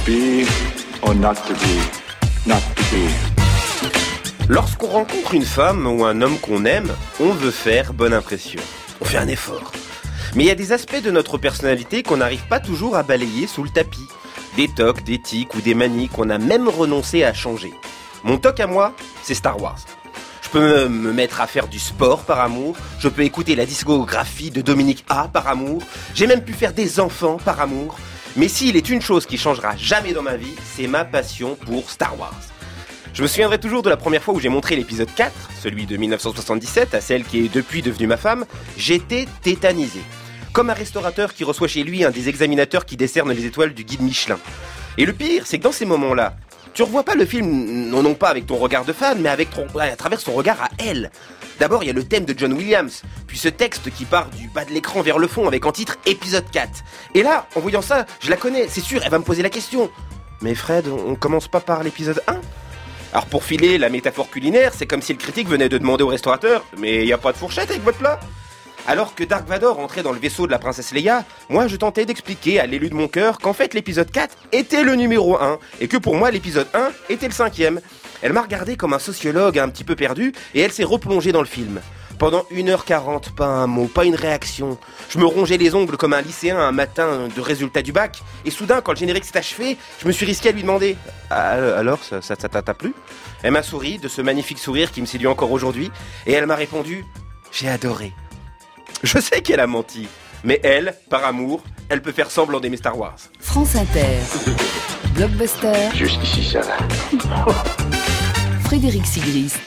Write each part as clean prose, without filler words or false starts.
be or not to be, not to be. Lorsqu'on rencontre une femme ou un homme qu'on aime, on veut faire bonne impression. On fait un effort. Mais il y a des aspects de notre personnalité qu'on n'arrive pas toujours à balayer sous le tapis. Des tocs, des tics ou des manies qu'on a même renoncé à changer. Mon toc à moi, c'est Star Wars. Je peux me mettre à faire du sport par amour, je peux écouter la discographie de Dominique A par amour, j'ai même pu faire des enfants par amour. Mais s'il est une chose qui changera jamais dans ma vie, c'est ma passion pour Star Wars. Je me souviendrai toujours de la première fois où j'ai montré l'épisode 4, celui de 1977, à celle qui est depuis devenue ma femme. J'étais tétanisé. Comme un restaurateur qui reçoit chez lui un des examinateurs qui décernent les étoiles du guide Michelin. Et le pire, c'est que dans ces moments-là, tu revois pas le film, non pas avec ton regard de fan, mais à travers son regard à elle. D'abord, il y a le thème de John Williams, puis ce texte qui part du bas de l'écran vers le fond avec en titre épisode 4. Et là, en voyant ça, je la connais, c'est sûr, elle va me poser la question. Mais Fred, on commence pas par l'épisode 1 ? Alors pour filer la métaphore culinaire, c'est comme si le critique venait de demander au restaurateur « Mais y a pas de fourchette avec votre plat ?» Alors que Dark Vador entrait dans le vaisseau de la princesse Leia, moi je tentais d'expliquer à l'élu de mon cœur qu'en fait l'épisode 4 était le numéro 1, et que pour moi l'épisode 1 était le 5e. Elle m'a regardé comme un sociologue un petit peu perdu, et elle s'est replongée dans le film. Pendant 1h40, pas un mot, pas une réaction. Je me rongeais les ongles comme un lycéen un matin de résultat du bac. Et soudain, quand le générique s'est achevé, je me suis risqué à lui demander « Alors, ça t'a plu ?» Elle m'a souri de ce magnifique sourire qui me séduit encore aujourd'hui. Et elle m'a répondu « J'ai adoré. » Je sais qu'elle a menti. Mais elle, par amour, elle peut faire semblant d'aimer Star Wars. France Inter. Blockbuster. Jusqu'ici, ça va. Frédéric Sigrist.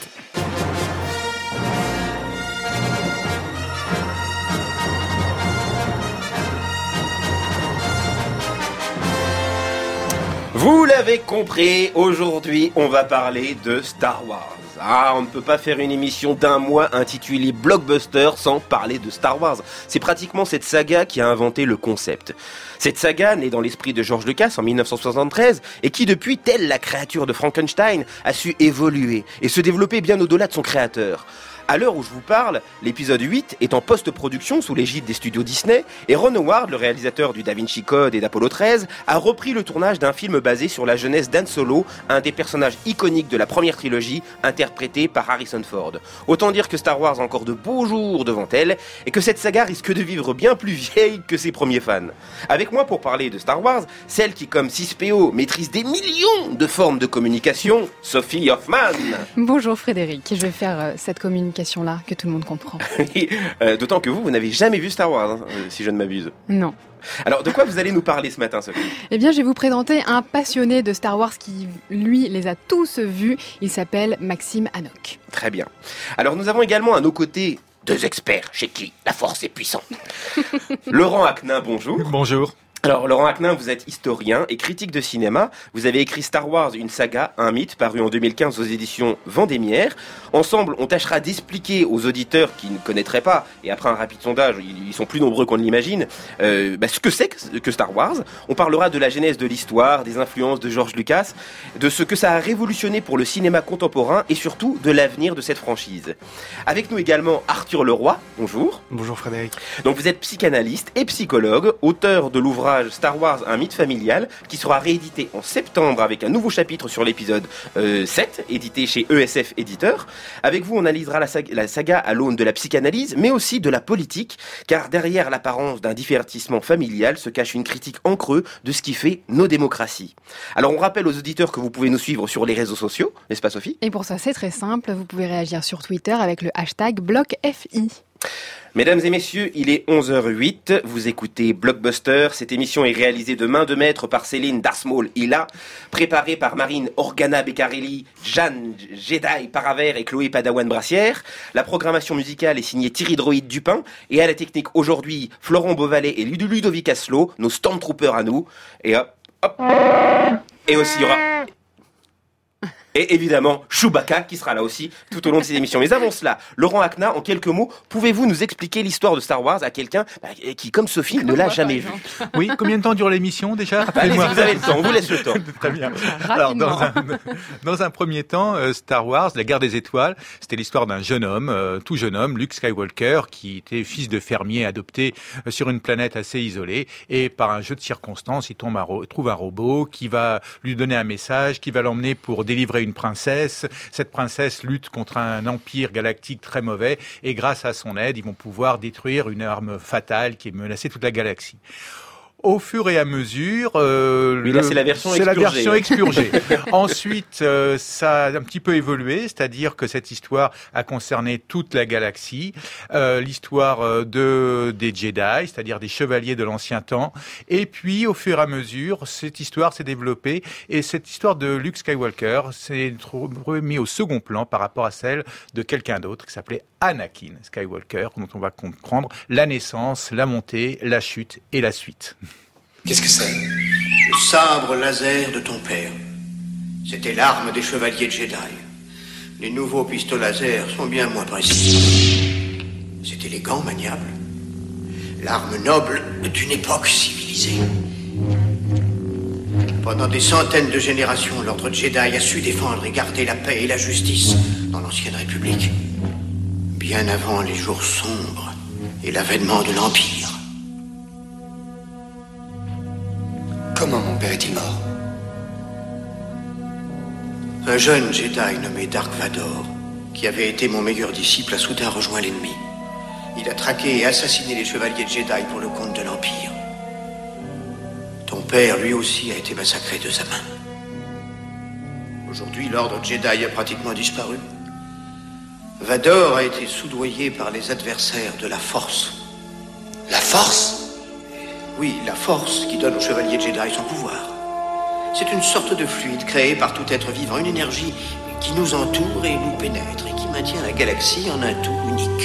Vous l'avez compris, aujourd'hui on va parler de Star Wars. Ah, on ne peut pas faire une émission d'un mois intitulée Blockbuster sans parler de Star Wars. C'est pratiquement cette saga qui a inventé le concept. Cette saga, née dans l'esprit de George Lucas en 1973, et qui depuis, telle la créature de Frankenstein, a su évoluer et se développer bien au-delà de son créateur. À l'heure où je vous parle, l'épisode 8 est en post-production sous l'égide des studios Disney et Ron Howard, le réalisateur du Da Vinci Code et d'Apollo 13, a repris le tournage d'un film basé sur la jeunesse d'Han Solo, un des personnages iconiques de la première trilogie, interprété par Harrison Ford. Autant dire que Star Wars a encore de beaux jours devant elle et que cette saga risque de vivre bien plus vieille que ses premiers fans. Avec moi pour parler de Star Wars, celle qui, comme 6PO, maîtrise des millions de formes de communication, Sophie Hoffman. Bonjour Frédéric, je vais faire cette communication-là que tout le monde comprend. D'autant que vous n'avez jamais vu Star Wars, si je ne m'abuse. Non. Alors, de quoi vous allez nous parler ce matin, Sophie ? Eh bien, je vais vous présenter un passionné de Star Wars qui, lui, les a tous vus. Il s'appelle Maxime Hanock. Très bien. Alors, nous avons également à nos côtés 2 experts chez qui la force est puissante. Laurent Aknin, bonjour. Bonjour. Alors, Laurent Aknin, vous êtes historien et critique de cinéma. Vous avez écrit Star Wars, une saga, un mythe, paru en 2015 aux éditions Vendémiaire. Ensemble, on tâchera d'expliquer aux auditeurs qui ne connaîtraient pas, et après un rapide sondage, ils sont plus nombreux qu'on ne l'imagine, ce que c'est que Star Wars. On parlera de la genèse de l'histoire, des influences de George Lucas, de ce que ça a révolutionné pour le cinéma contemporain et surtout de l'avenir de cette franchise. Avec nous également Arthur Leroy. Bonjour. Bonjour Frédéric. Donc vous êtes psychanalyste et psychologue, auteur de l'ouvrage Star Wars, un mythe familial, qui sera réédité en septembre avec un nouveau chapitre sur l'épisode 7, édité chez ESF Éditeur. Avec vous, on analysera la saga à l'aune de la psychanalyse, mais aussi de la politique, car derrière l'apparence d'un divertissement familial se cache une critique en creux de ce qui fait nos démocraties. Alors on rappelle aux auditeurs que vous pouvez nous suivre sur les réseaux sociaux, n'est-ce pas Sophie ? Et pour ça, c'est très simple. Vous pouvez réagir sur Twitter avec le hashtag BlockFI. Mesdames et messieurs, il est 11h08, vous écoutez Blockbuster. Cette émission est réalisée de main de maître par Céline Darsmaul-Hilla, préparée par Marine Organa Beccarelli, Jeanne Jedi Paravert et Chloé Padawan-Brassière. La programmation musicale est signée Thierry Droïde Dupin et à la technique aujourd'hui, Florent Beauvalet et Ludovic Asselot, nos Stormtroopers à nous. Et hop, hop. Et aussi il y aura... Et évidemment, Chewbacca qui sera là aussi tout au long de ces émissions. Mais avant cela, Laurent Akna, en quelques mots, pouvez-vous nous expliquer l'histoire de Star Wars à quelqu'un qui, comme Sophie, ne l'a jamais vu? Oui, combien de temps dure l'émission déjà? Allez-y, vous avez le temps, on vous laisse le temps. Très bien. Alors, dans un premier temps, Star Wars, la guerre des étoiles, c'était l'histoire d'un jeune homme, tout jeune homme, Luke Skywalker, qui était fils de fermier adopté sur une planète assez isolée. Et par un jeu de circonstances, il trouve un robot qui va lui donner un message, qui va l'emmener pour délivrer une princesse. Cette princesse lutte contre un empire galactique très mauvais et grâce à son aide, ils vont pouvoir détruire une arme fatale qui menaçait toute la galaxie. Au fur et à mesure, là c'est la version expurgée. Ensuite, ça a un petit peu évolué, c'est-à-dire que cette histoire a concerné toute la galaxie, l'histoire des Jedi, c'est-à-dire des chevaliers de l'ancien temps. Et puis, au fur et à mesure, cette histoire s'est développée et cette histoire de Luke Skywalker s'est remis au second plan par rapport à celle de quelqu'un d'autre qui s'appelait Anakin Skywalker, dont on va comprendre la naissance, la montée, la chute et la suite. Qu'est-ce que c'est? Le sabre laser de ton père. C'était l'arme des chevaliers Jedi. Les nouveaux pistolets laser sont bien moins précis. C'est élégant, maniable. L'arme noble d'une époque civilisée. Pendant des centaines de générations, l'ordre Jedi a su défendre et garder la paix et la justice dans l'ancienne République. Bien avant les jours sombres et l'avènement de l'Empire. Comment mon père est-il mort? Un jeune Jedi nommé Dark Vador, qui avait été mon meilleur disciple, a soudain rejoint l'ennemi. Il a traqué et assassiné les chevaliers Jedi pour le compte de l'Empire. Ton père, lui aussi, a été massacré de sa main. Aujourd'hui, l'ordre Jedi a pratiquement disparu. Vador a été soudoyé par les adversaires de la Force. La Force? Oui, la Force qui donne aux chevaliers Jedi son pouvoir. C'est une sorte de fluide créé par tout être vivant, une énergie qui nous entoure et nous pénètre et qui maintient la galaxie en un tout unique.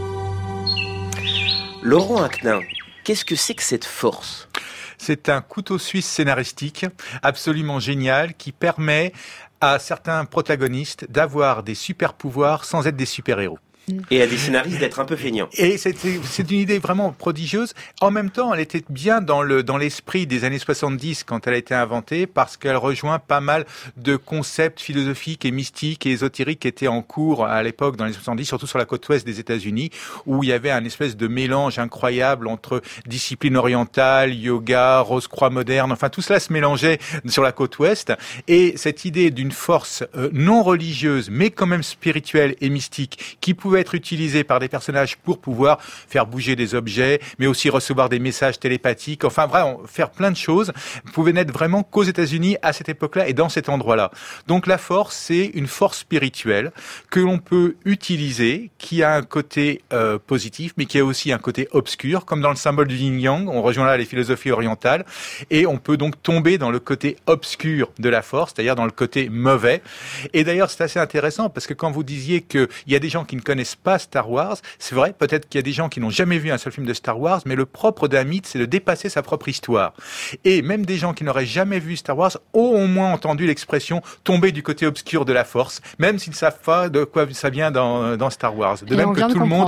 Laurent Akna, qu'est-ce que c'est que cette Force? C'est un couteau suisse scénaristique absolument génial qui permet à certains protagonistes d'avoir des super pouvoirs sans être des super-héros. Et à des scénaristes d'être un peu feignants. Et c'est une idée vraiment prodigieuse. En même temps, elle était bien dans l'esprit des années 70 quand elle a été inventée, parce qu'elle rejoint pas mal de concepts philosophiques et mystiques et ésotériques qui étaient en cours à l'époque dans les 70, surtout sur la côte ouest des États-Unis, où il y avait un espèce de mélange incroyable entre discipline orientale, yoga, rose-croix moderne, enfin tout cela se mélangeait sur la côte ouest. Et cette idée d'une force non religieuse, mais quand même spirituelle et mystique, qui pouvait être utilisé par des personnages pour pouvoir faire bouger des objets, mais aussi recevoir des messages télépathiques, enfin vraiment faire plein de choses, pouvait n'être vraiment qu'aux États-Unis à cette époque-là et dans cet endroit-là. Donc la force, c'est une force spirituelle que l'on peut utiliser, qui a un côté positif, mais qui a aussi un côté obscur, comme dans le symbole du yin-yang, on rejoint là les philosophies orientales, et on peut donc tomber dans le côté obscur de la force, c'est-à-dire dans le côté mauvais. Et d'ailleurs, c'est assez intéressant, parce que quand vous disiez qu'il y a des gens qui ne connaissent pas Star Wars, c'est vrai, peut-être qu'il y a des gens qui n'ont jamais vu un seul film de Star Wars, mais le propre d'un mythe, c'est de dépasser sa propre histoire. Et même des gens qui n'auraient jamais vu Star Wars ont au moins entendu l'expression tomber du côté obscur de la force, même s'ils ne savent pas de quoi ça vient dans Star Wars. De même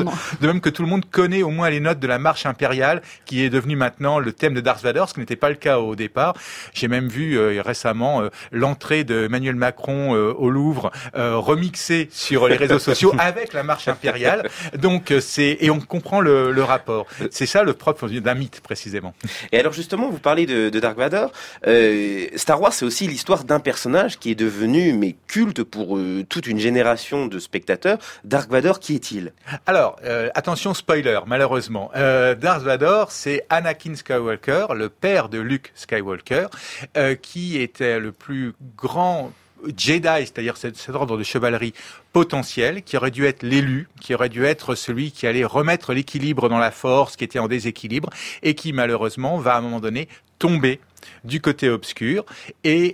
que tout le monde connaît au moins les notes de la marche impériale, qui est devenue maintenant le thème de Darth Vader, ce qui n'était pas le cas au départ. J'ai même vu récemment l'entrée de Emmanuel Macron au Louvre remixée sur les réseaux sociaux avec la marche impériale. Donc et on comprend le rapport. C'est ça le propre d'un mythe précisément. Et alors justement, vous parlez de Dark Vador. Star Wars, c'est aussi l'histoire d'un personnage qui est devenu culte pour toute une génération de spectateurs. Dark Vador, qui est-il? Alors attention spoiler, malheureusement. Darth Vador, c'est Anakin Skywalker, le père de Luke Skywalker, qui était le plus grand Jedi, c'est-à-dire cet ordre de chevalerie potentiel, qui aurait dû être l'élu, qui aurait dû être celui qui allait remettre l'équilibre dans la force, qui était en déséquilibre, et qui malheureusement va à un moment donné tomber du côté obscur et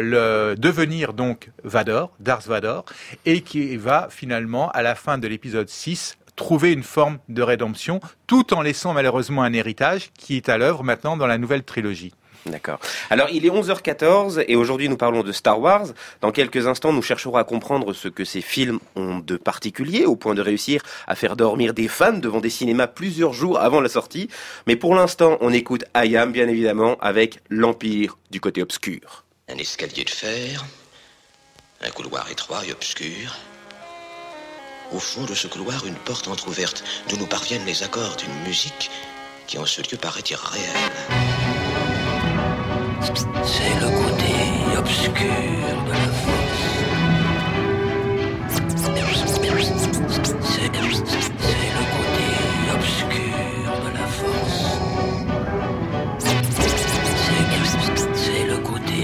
devenir donc Darth Vador, et qui va finalement, à la fin de l'épisode 6, trouver une forme de rédemption, tout en laissant malheureusement un héritage qui est à l'œuvre maintenant dans la nouvelle trilogie. D'accord. Alors, il est 11h14 et aujourd'hui nous parlons de Star Wars. Dans quelques instants, nous chercherons à comprendre ce que ces films ont de particulier au point de réussir à faire dormir des fans devant des cinémas plusieurs jours avant la sortie. Mais pour l'instant, on écoute I Am, bien évidemment, avec l'Empire du côté obscur. Un escalier de fer, un couloir étroit et obscur. Au fond de ce couloir, une porte entr'ouverte d'où nous parviennent les accords d'une musique qui en ce lieu paraît irréelle. C'est le côté obscur de la force. C'est le côté obscur de la force. C'est le côté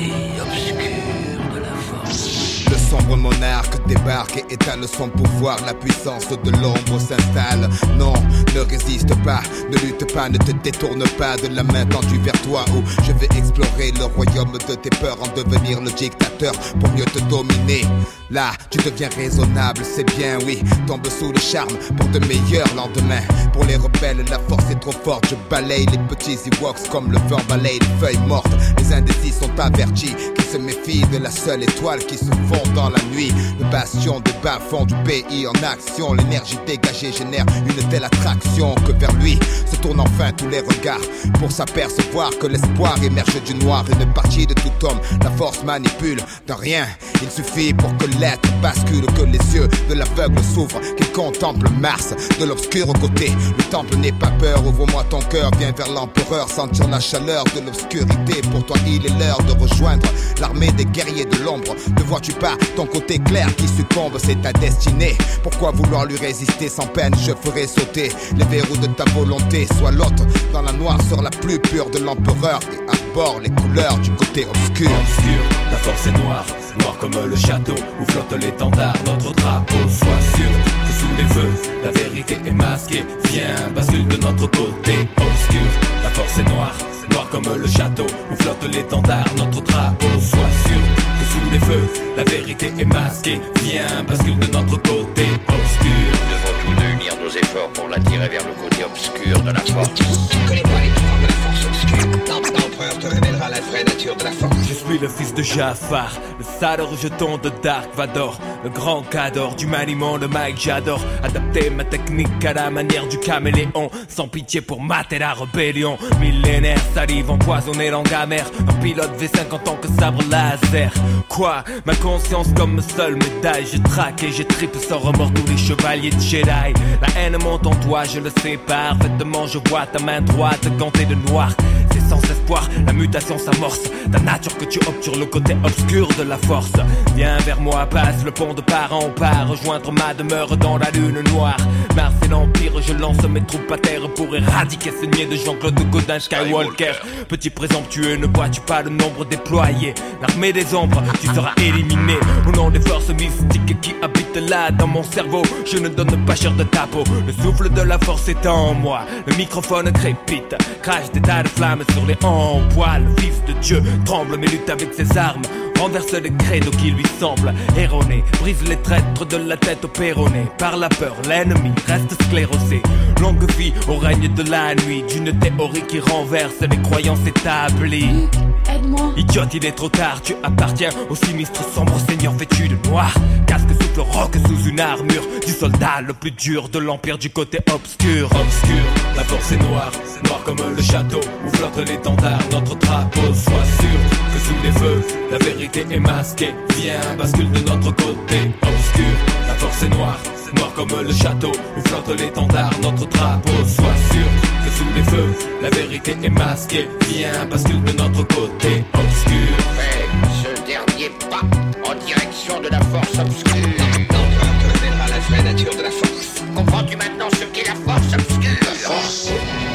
obscur de la force. Le sombre monarque débarque et étale son pouvoir. La puissance de l'ombre s'installe. Non, ne résiste pas, ne lutte pas, ne te détourne pas de la main tendue vers toi. Où je vais explorer le royaume de tes peurs, en devenir le dictateur pour mieux te dominer. Là, tu deviens raisonnable, c'est bien, oui. Tombe sous le charme pour de meilleurs lendemains. Pour les rebelles, la force est trop forte. Je balaye les petits Ewoks comme le vent balaye les feuilles mortes. Les indécis sont avertis, qui se méfient de la seule étoile qui se fond dans la nuit. Le bastion de bas-fond du pays en action. L'énergie dégagée génère une telle attraction que vers lui se tournent enfin tous les regards pour s'apercevoir que l'espoir émerge du noir. Une partie de tout homme, la force manipule de rien. Il suffit pour que l'être bascule, que les yeux de l'aveugle s'ouvrent, qu'il contemple Mars de l'obscur côté. Le temple n'est pas peur, ouvre-moi ton cœur, viens vers l'empereur, sentir la chaleur de l'obscurité. Pour toi il est l'heure de rejoindre l'armée des guerriers de l'ombre. Ne vois-tu pas ton côté clair qui succombe, c'est ta destinée. Pourquoi vouloir lui résister sans peine? Je ferai sauter les verrous de ta volonté. Sois l'autre dans la noirceur la plus pure de l'empereur et arbore les couleurs du côté obscur. Obscur, la force est noire, noire comme le château où flotte l'étendard, notre drapeau. Sois sûr que sous les feux, la vérité est masquée. Viens, bascule de notre côté. Obscur, la force est noire, noire comme le château où flotte l'étendard, notre drapeau. Sois sûr que sous les feux, la vérité est masquée. Viens, bascule de notre côté. Obscur. Nous devons tous deux unir nos efforts pour l'attirer vers le côté obscur de la force. Tu connais pas les pouvoirs de la force obscure. L'empereur te révélera la vraie nature de la force. Je suis le fils de Jafar, le sale rejeton de Dark Vador, le grand cador du maniement de Mike j'adore. Adapter ma technique à la manière du caméléon, sans pitié pour mater la rébellion. Millénaire, salive empoisonnée, langue amère, un pilote V5 en tant que sabre laser. Quoi? Ma conscience comme seule médaille, je traque et je tripe sans remords tous les chevaliers de Jedi. La haine monte en toi, je le sais parfaitement, je vois ta main droite gantée de noir. C'est sans espoir, la mutation s'amorce, ta nature que tu obtures le côté obscur de la force. Viens vers moi, passe le pont de part en part, rejoindre ma demeure dans la lune noire. Mars et l'Empire, je lance mes troupes à terre pour éradiquer ce niais de Jean-Claude Godin Skywalker. Petit présomptueux, ne vois-tu pas le nombre déployé? L'armée des ombres, tu seras éliminé. Au nom des forces mystiques qui habitent là dans mon cerveau, je ne donne pas cher de ta peau. Le souffle de la force est en moi, le microphone crépite, crache des tas de flammes sur les hanches. Le fils de Dieu tremble mais lutte avec ses armes, renverse les credos qui lui semblent erronés, brise les traîtres de la tête au péroné. Par la peur, l'ennemi reste sclérosé. Longue vie au règne de la nuit, d'une théorie qui renverse les croyances établies. Aide-moi. Idiote, il est trop tard, tu appartiens au sinistre sombre seigneur vêtu de noir. Casque souffle roc sous une armure du soldat le plus dur de l'empire du côté obscur. Obscur, la force est noire, noire comme le château où flotte l'étendard, notre drapeau. Sois sûr que sous les feux, la vérité est masquée. Viens, bascule de notre côté. Obscur, la force est noire, noire comme le château où flotte l'étendard, notre drapeau. Sois sûr que sous les feux, la vérité est masquée. Viens, bascule de notre côté. Obscur. Fais ce dernier pas en direction de la force obscure. L'empereur te révélera la vraie nature de la force. Comprends-tu maintenant ce qu'est la force obscure? La force.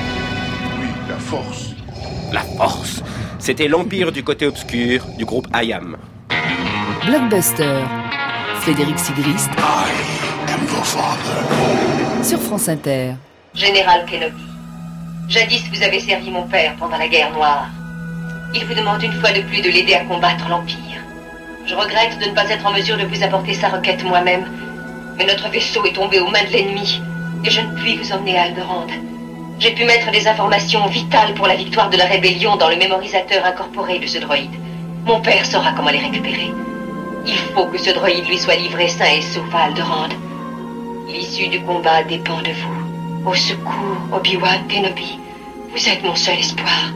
Oui, la force. La force. C'était l'Empire du côté obscur du groupe I Am. Blockbuster. Frédéric Sigrist. I am your father. Sur France Inter. Général Kenobi, jadis vous avez servi mon père pendant la guerre noire. Il vous demande une fois de plus de l'aider à combattre l'Empire. Je regrette de ne pas être en mesure de vous apporter sa requête moi-même, mais notre vaisseau est tombé aux mains de l'ennemi, et je ne puis vous emmener à Alderaan. J'ai pu mettre des informations vitales pour la victoire de la rébellion dans le mémorisateur incorporé de ce droïde. Mon père saura comment les récupérer. Il faut que ce droïde lui soit livré sain et sauf à Alderaan. L'issue du combat dépend de vous. Au secours, Obi-Wan Kenobi. Vous êtes mon seul espoir.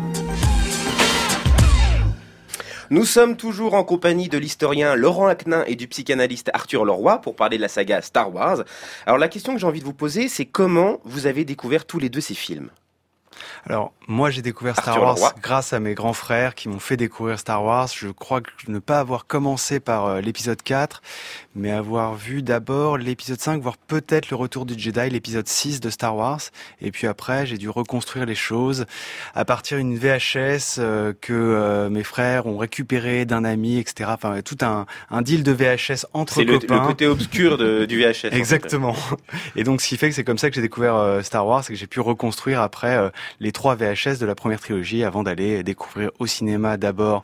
Nous sommes toujours en compagnie de l'historien Laurent Aknin et du psychanalyste Arthur Leroy pour parler de la saga Star Wars. Alors la question que j'ai envie de vous poser, c'est comment vous avez découvert tous les deux ces films ? Alors, moi, j'ai découvert Star Wars grâce à mes grands frères qui m'ont fait découvrir Star Wars. Je crois que ne pas avoir commencé par l'épisode 4, mais avoir vu d'abord l'épisode 5, voire peut-être le Retour du Jedi, l'épisode 6 de Star Wars. Et puis après, j'ai dû reconstruire les choses à partir d'une VHS que mes frères ont récupéré d'un ami, etc. Enfin, tout un deal de VHS entre copains. C'est le côté obscur du VHS. Exactement. Et donc, ce qui fait que c'est comme ça que j'ai découvert Star Wars, c'est que j'ai pu reconstruire après les 3 VHS de la première trilogie avant d'aller découvrir au cinéma d'abord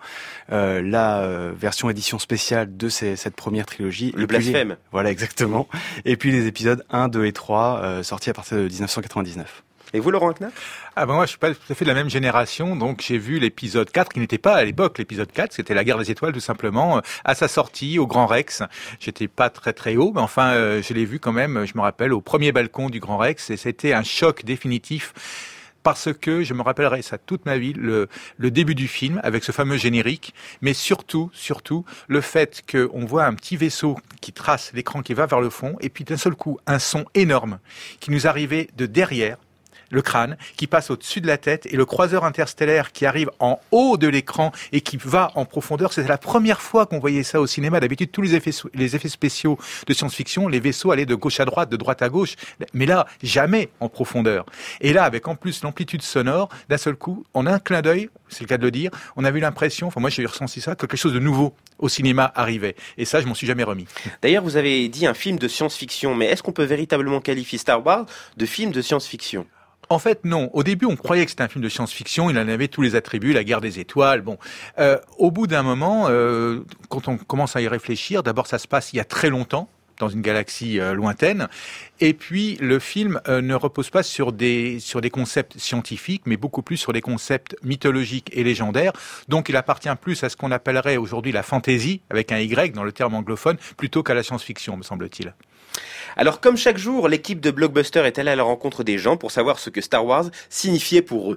la version édition spéciale de cette première trilogie. Le blasphème. Voilà, exactement. Et puis les épisodes 1, 2 et 3 sortis à partir de 1999. Et vous, Laurent Aknin ? Moi, je suis pas tout à fait de la même génération, donc j'ai vu l'épisode 4, qui n'était pas à l'époque l'épisode 4, c'était la Guerre des Étoiles, tout simplement, à sa sortie, au Grand Rex. J'étais pas très très haut, mais enfin, je l'ai vu quand même, je me rappelle, au premier balcon du Grand Rex, et c'était un choc définitif. Parce que je me rappellerai ça toute ma vie, le début du film avec ce fameux générique, mais surtout le fait qu'on voit un petit vaisseau qui trace l'écran, qui va vers le fond, et puis d'un seul coup un son énorme qui nous arrivait de derrière le crâne, qui passe au-dessus de la tête, et le croiseur interstellaire qui arrive en haut de l'écran et qui va en profondeur. C'était la première fois qu'on voyait ça au cinéma. D'habitude, tous les effets spéciaux de science-fiction, les vaisseaux allaient de gauche à droite, de droite à gauche, mais là, jamais en profondeur. Et là, avec en plus l'amplitude sonore, d'un seul coup, en un clin d'œil, c'est le cas de le dire, on a eu l'impression, enfin moi j'ai ressenti ça, que quelque chose de nouveau au cinéma arrivait. Et ça, je m'en suis jamais remis. D'ailleurs, vous avez dit un film de science-fiction, mais est-ce qu'on peut véritablement qualifier Star Wars de film de science-fiction ? En fait, non. Au début, on croyait que c'était un film de science-fiction. Il en avait tous les attributs, la guerre des étoiles. Bon, au bout d'un moment, quand on commence à y réfléchir, d'abord, ça se passe il y a très longtemps, dans une galaxie lointaine. Et puis, le film ne repose pas sur des concepts scientifiques, mais beaucoup plus sur des concepts mythologiques et légendaires. Donc, il appartient plus à ce qu'on appellerait aujourd'hui la fantasy, avec un Y dans le terme anglophone, plutôt qu'à la science-fiction, me semble-t-il. Alors, comme chaque jour, l'équipe de Blockbuster est allée à la rencontre des gens pour savoir ce que Star Wars signifiait pour eux.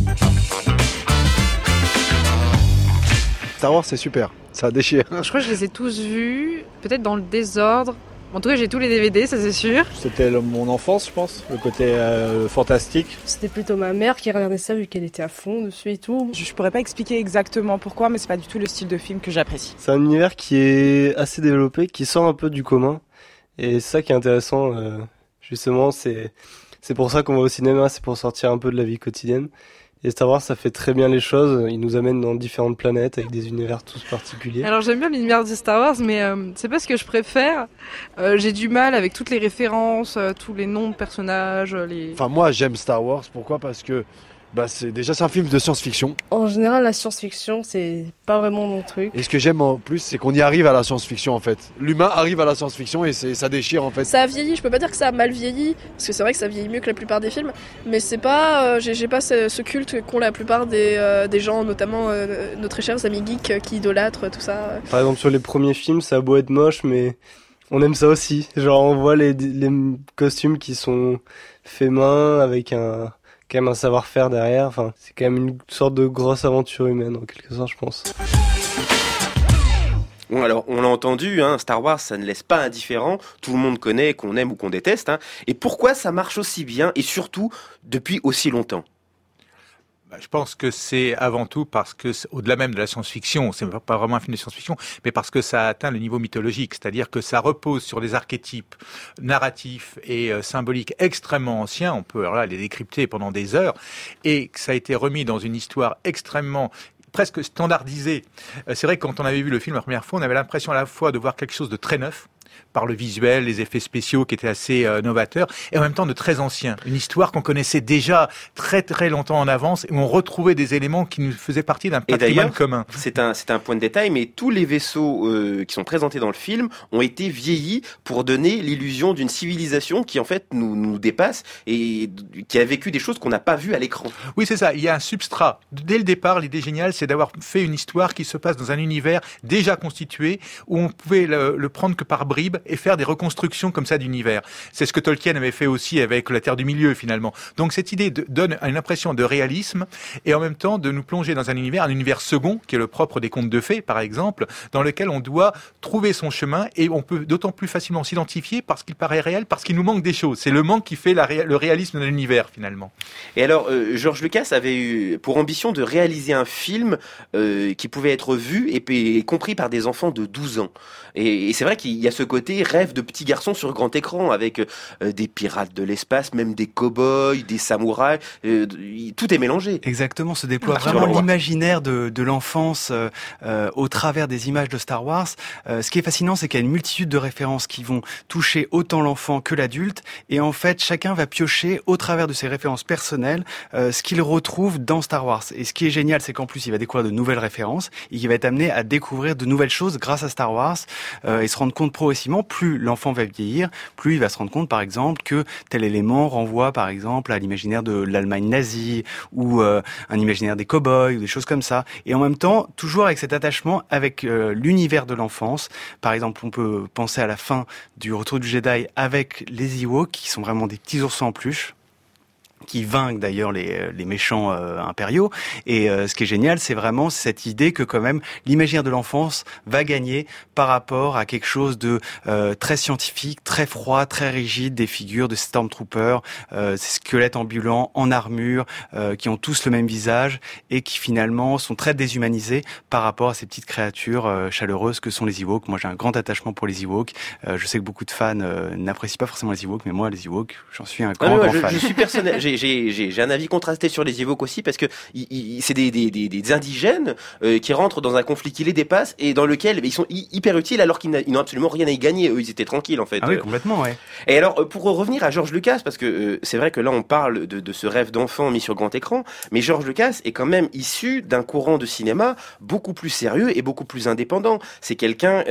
Star Wars, c'est super, ça déchire. Je crois que je les ai tous vus, peut-être dans le désordre. En tout cas, j'ai tous les DVD, ça c'est sûr. C'était mon enfance, je pense, le côté fantastique. C'était plutôt ma mère qui regardait ça, vu qu'elle était à fond dessus et tout. Je pourrais pas expliquer exactement pourquoi, mais c'est pas du tout le style de film que j'apprécie. C'est un univers qui est assez développé, qui sort un peu du commun. Et c'est ça qui est intéressant, justement, c'est pour ça qu'on va au cinéma, c'est pour sortir un peu de la vie quotidienne. Et Star Wars, ça fait très bien les choses, il nous amène dans différentes planètes avec des univers tous particuliers. Alors j'aime bien l'univers de Star Wars, mais c'est pas ce que je préfère. J'ai du mal avec toutes les références, tous les noms de personnages. Enfin moi j'aime Star Wars, pourquoi ? Parce que c'est un film de science-fiction. En général, la science-fiction, c'est pas vraiment mon truc. Et ce que j'aime en plus, c'est qu'on y arrive à la science-fiction en fait. L'humain arrive à la science-fiction et ça déchire en fait. Ça a vieilli, je peux pas dire que ça a mal vieilli, parce que c'est vrai que ça vieillit mieux que la plupart des films, mais c'est pas, j'ai pas ce culte qu'ont la plupart des gens, notamment nos très chers amis geeks qui idolâtrent tout ça. Par exemple, sur les premiers films, ça a beau être moche, mais on aime ça aussi. Genre, on voit les costumes qui sont faits main avec quand même un savoir-faire derrière, enfin, c'est quand même une sorte de grosse aventure humaine en quelque sorte, je pense. Bon, alors, on l'a entendu, Star Wars, ça ne laisse pas indifférent, tout le monde connaît, qu'on aime ou qu'on déteste, et pourquoi ça marche aussi bien, et surtout, depuis aussi longtemps ? Je pense que c'est avant tout parce que, au-delà même de la science-fiction, c'est pas vraiment un film de science-fiction, mais parce que ça a atteint le niveau mythologique, c'est-à-dire que ça repose sur des archétypes narratifs et symboliques extrêmement anciens, on peut les décrypter pendant des heures, et que ça a été remis dans une histoire extrêmement presque standardisée. C'est vrai que quand on avait vu le film la première fois, on avait l'impression à la fois de voir quelque chose de très neuf, par le visuel, les effets spéciaux qui étaient assez novateurs, et en même temps de très anciens. Une histoire qu'on connaissait déjà très très longtemps en avance, et où on retrouvait des éléments qui nous faisaient partie d'un patrimoine commun. C'est un point de détail, mais tous les vaisseaux qui sont présentés dans le film ont été vieillis pour donner l'illusion d'une civilisation qui en fait nous dépasse et qui a vécu des choses qu'on n'a pas vues à l'écran. Oui, c'est ça. Il y a un substrat. Dès le départ, l'idée géniale, c'est d'avoir fait une histoire qui se passe dans un univers déjà constitué, où on pouvait le prendre que par bribes et faire des reconstructions comme ça d'univers. C'est ce que Tolkien avait fait aussi avec La Terre du Milieu, finalement. Donc cette idée donne une impression de réalisme et en même temps de nous plonger dans un univers second, qui est le propre des contes de fées, par exemple, dans lequel on doit trouver son chemin et on peut d'autant plus facilement s'identifier parce qu'il paraît réel, parce qu'il nous manque des choses. C'est le manque qui fait le réalisme de l'univers, finalement. Et alors, George Lucas avait eu pour ambition de réaliser un film qui pouvait être vu et compris par des enfants de 12 ans. Et c'est vrai qu'il y a ce côté rêve de petit garçon sur grand écran avec des pirates de l'espace, même des cow-boys, des samouraïs, tout est mélangé. Exactement, se déploie vraiment l'imaginaire de l'enfance au travers des images de Star Wars. Ce qui est fascinant, c'est qu'il y a une multitude de références qui vont toucher autant l'enfant que l'adulte, et en fait, chacun va piocher au travers de ses références personnelles ce qu'il retrouve dans Star Wars. Et ce qui est génial, c'est qu'en plus, il va découvrir de nouvelles références et qu'il va être amené à découvrir de nouvelles choses grâce à Star Wars. Et se rendre compte progressivement, plus l'enfant va vieillir, plus il va se rendre compte, par exemple, que tel élément renvoie, par exemple, à l'imaginaire de l'Allemagne nazie ou un imaginaire des cow-boys ou des choses comme ça. Et en même temps, toujours avec cet attachement avec l'univers de l'enfance. Par exemple, on peut penser à la fin du Retour du Jedi avec les Ewoks, qui sont vraiment des petits oursons en peluche, qui vainquent d'ailleurs les méchants impériaux. Et ce qui est génial, c'est vraiment cette idée que quand même l'imaginaire de l'enfance va gagner par rapport à quelque chose de très scientifique, très froid, très rigide, des figures de Stormtroopers, ces squelettes ambulants en armure, qui ont tous le même visage et qui finalement sont très déshumanisés par rapport à ces petites créatures chaleureuses que sont les Ewoks. Moi, j'ai un grand attachement pour les Ewoks. Je sais que beaucoup de fans n'apprécient pas forcément les Ewoks, mais moi, les Ewoks, j'en suis un grand fan. Je suis personnel. J'ai un avis contrasté sur les Ewoks aussi parce que c'est des indigènes qui rentrent dans un conflit qui les dépasse et dans lequel ils sont hyper utiles alors qu'ils n'ont absolument rien à y gagner. Eux, ils étaient tranquilles en fait. Ah oui, complètement, ouais. Et alors, pour revenir à George Lucas, parce que c'est vrai que là on parle de ce rêve d'enfant mis sur grand écran, mais George Lucas est quand même issu d'un courant de cinéma beaucoup plus sérieux et beaucoup plus indépendant. C'est quelqu'un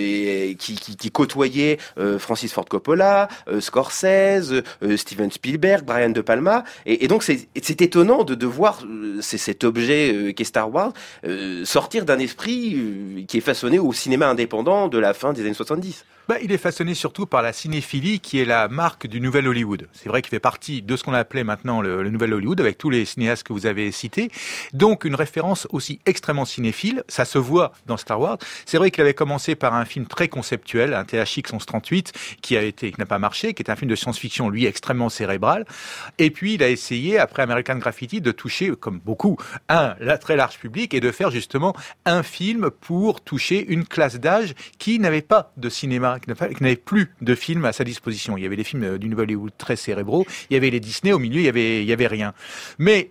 qui côtoyait Francis Ford Coppola, Scorsese, Steven Spielberg, Brian De Palma. Et donc c'est étonnant de voir cet objet qu'est Star Wars sortir d'un esprit qui est façonné au cinéma indépendant de la fin des années 70. Il est façonné surtout par la cinéphilie qui est la marque du nouvel Hollywood. C'est vrai qu'il fait partie de ce qu'on appelait maintenant le nouvel Hollywood avec tous les cinéastes que vous avez cités. Donc une référence aussi extrêmement cinéphile, ça se voit dans Star Wars. C'est vrai qu'il avait commencé par un film très conceptuel, un THX 1138 qui n'a pas marché, qui est un film de science-fiction lui extrêmement cérébral. Et puis il a essayé après American Graffiti de toucher comme beaucoup la très large public et de faire justement un film pour toucher une classe d'âge qui n'avait pas de cinéma, qui n'avait plus de films à sa disposition. Il y avait les films du Nouvel Hollywood très cérébraux, il y avait les Disney, au milieu il y avait rien. Mais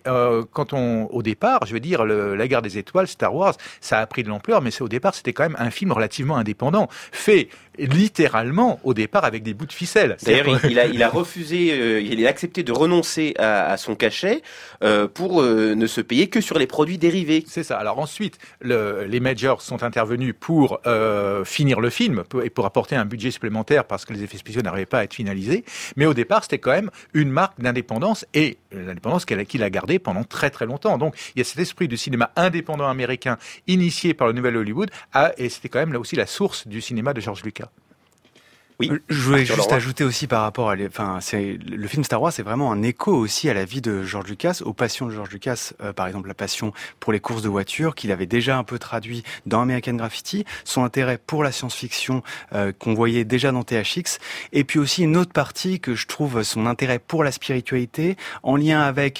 au départ, je veux dire, La Guerre des Étoiles, Star Wars, ça a pris de l'ampleur, mais au départ c'était quand même un film relativement indépendant, fait littéralement au départ avec des bouts de ficelle. D'ailleurs, il a refusé, il a accepté de renoncer à son cachet pour ne se payer que sur les produits dérivés. C'est ça. Alors ensuite, les majors sont intervenus pour finir le film et pour apporter un budget supplémentaire parce que les effets spéciaux n'arrivaient pas à être finalisés. Mais au départ, c'était quand même une marque d'indépendance et l'indépendance qu'il a gardée pendant très très longtemps. Donc il y a cet esprit du cinéma indépendant américain initié par le Nouvel Hollywood et c'était quand même là aussi la source du cinéma de George Lucas. Oui. Je voulais juste ajouter aussi par rapport à le film Star Wars, c'est vraiment un écho aussi à la vie de George Lucas, aux passions de George Lucas, par exemple la passion pour les courses de voitures qu'il avait déjà un peu traduit dans American Graffiti, son intérêt pour la science-fiction qu'on voyait déjà dans THX, et puis aussi une autre partie que je trouve son intérêt pour la spiritualité, en lien avec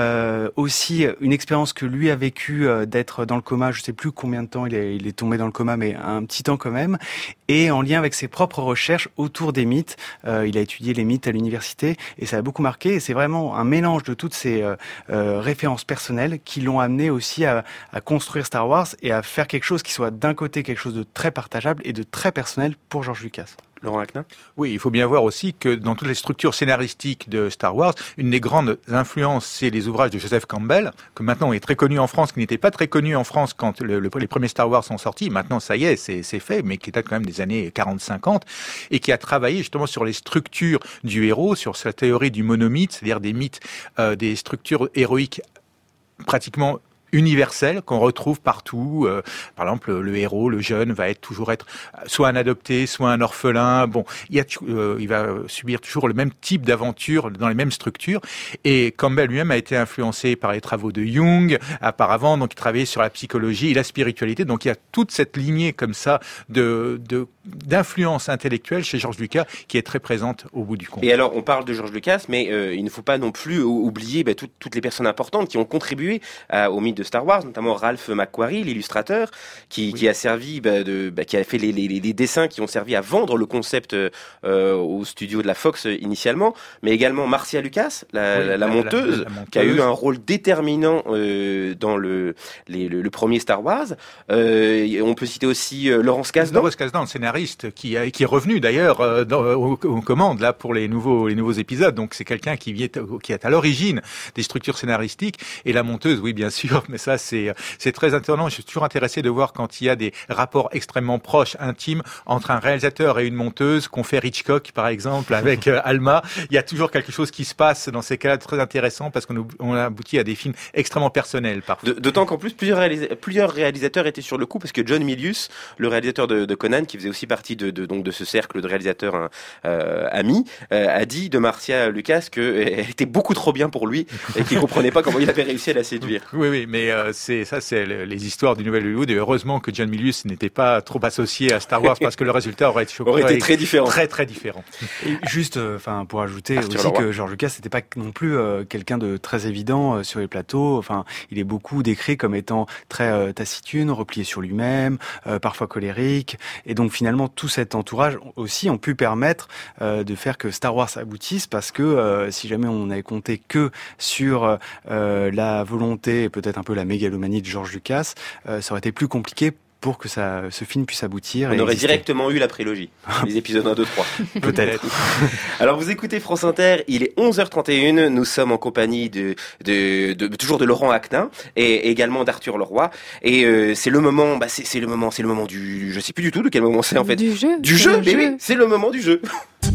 aussi une expérience que lui a vécue d'être dans le coma, je sais plus combien de temps il est tombé dans le coma, mais un petit temps quand même, et en lien avec ses propres recherches autour des mythes. Il a étudié les mythes à l'université et ça a beaucoup marqué. Et c'est vraiment un mélange de toutes ces références personnelles qui l'ont amené aussi à construire Star Wars et à faire quelque chose qui soit d'un côté quelque chose de très partageable et de très personnel pour George Lucas. Laurent Aknin ? Oui, il faut bien voir aussi que dans toutes les structures scénaristiques de Star Wars, une des grandes influences, c'est les ouvrages de Joseph Campbell, que maintenant est très connu en France, qui n'était pas très connu en France quand les premiers Star Wars sont sortis. Maintenant, ça y est, c'est fait, mais qui date quand même des années 40-50, et qui a travaillé justement sur les structures du héros, sur sa théorie du monomythe, c'est-à-dire des mythes, des structures héroïques pratiquement universel qu'on retrouve partout. Par exemple, le héros, le jeune, va toujours être soit un adopté, soit un orphelin. Bon, il va subir toujours le même type d'aventure dans les mêmes structures. Et Campbell lui-même a été influencé par les travaux de Jung auparavant, donc il travaillait sur la psychologie et la spiritualité. Donc il y a toute cette lignée comme ça d'influence intellectuelle chez George Lucas qui est très présente au bout du compte. Et alors, on parle de George Lucas, mais il ne faut pas non plus oublier toutes les personnes importantes qui ont contribué au mythe de Star Wars, notamment Ralph McQuarrie, l'illustrateur, qui a servi, qui a fait les dessins qui ont servi à vendre le concept au studio de la Fox initialement, mais également Marcia Lucas, la monteuse, qui a eu un rôle déterminant dans le premier Star Wars. On peut citer aussi Laurence Kasdan. Laurence Kasdan, le scénariste, qui est revenu d'ailleurs aux commandes là pour les nouveaux épisodes. Donc c'est quelqu'un qui est à l'origine des structures scénaristiques. Et la monteuse, oui bien sûr, mais ça c'est très intéressant. Je suis toujours intéressé de voir quand il y a des rapports extrêmement proches, intimes, entre un réalisateur et une monteuse, qu'on fait Hitchcock par exemple avec Alma. Il y a toujours quelque chose qui se passe dans ces cas-là, très intéressant, parce qu'on aboutit à des films extrêmement personnels parfois. D'autant qu'en plus plusieurs réalisateurs étaient sur le coup, parce que John Milius, le réalisateur de Conan, qui faisait aussi partie de ce cercle de réalisateurs amis, a dit de Marcia Lucas qu'elle était beaucoup trop bien pour lui et qu'il comprenait pas comment il avait réussi à la séduire. Oui, mais c'est les histoires du Nouvel Hollywood, et heureusement que John Milius n'était pas trop associé à Star Wars parce que le résultat aurait été très différent. Très différent. Et juste, pour ajouter aussi que George Lucas n'était pas non plus quelqu'un de très évident sur les plateaux. Enfin, il est beaucoup décrit comme étant très taciturne, replié sur lui-même, parfois colérique, et donc finalement tout cet entourage aussi ont pu permettre de faire que Star Wars aboutisse, parce que si jamais on avait compté que sur la volonté et peut-être un peu la mégalomanie de George Lucas, ça aurait été plus compliqué pour que ce film puisse aboutir. On aurait directement eu la prélogie, les épisodes 1, 2, 3. Peut-être. Alors vous écoutez France Inter, il est 11h31, nous sommes en compagnie toujours de Laurent Aknin et également d'Arthur Leroy. Et c'est le moment, c'est le moment du, je sais plus du tout de quel moment c'est en fait. Du jeu. Du jeu, mais oui, c'est le moment du jeu.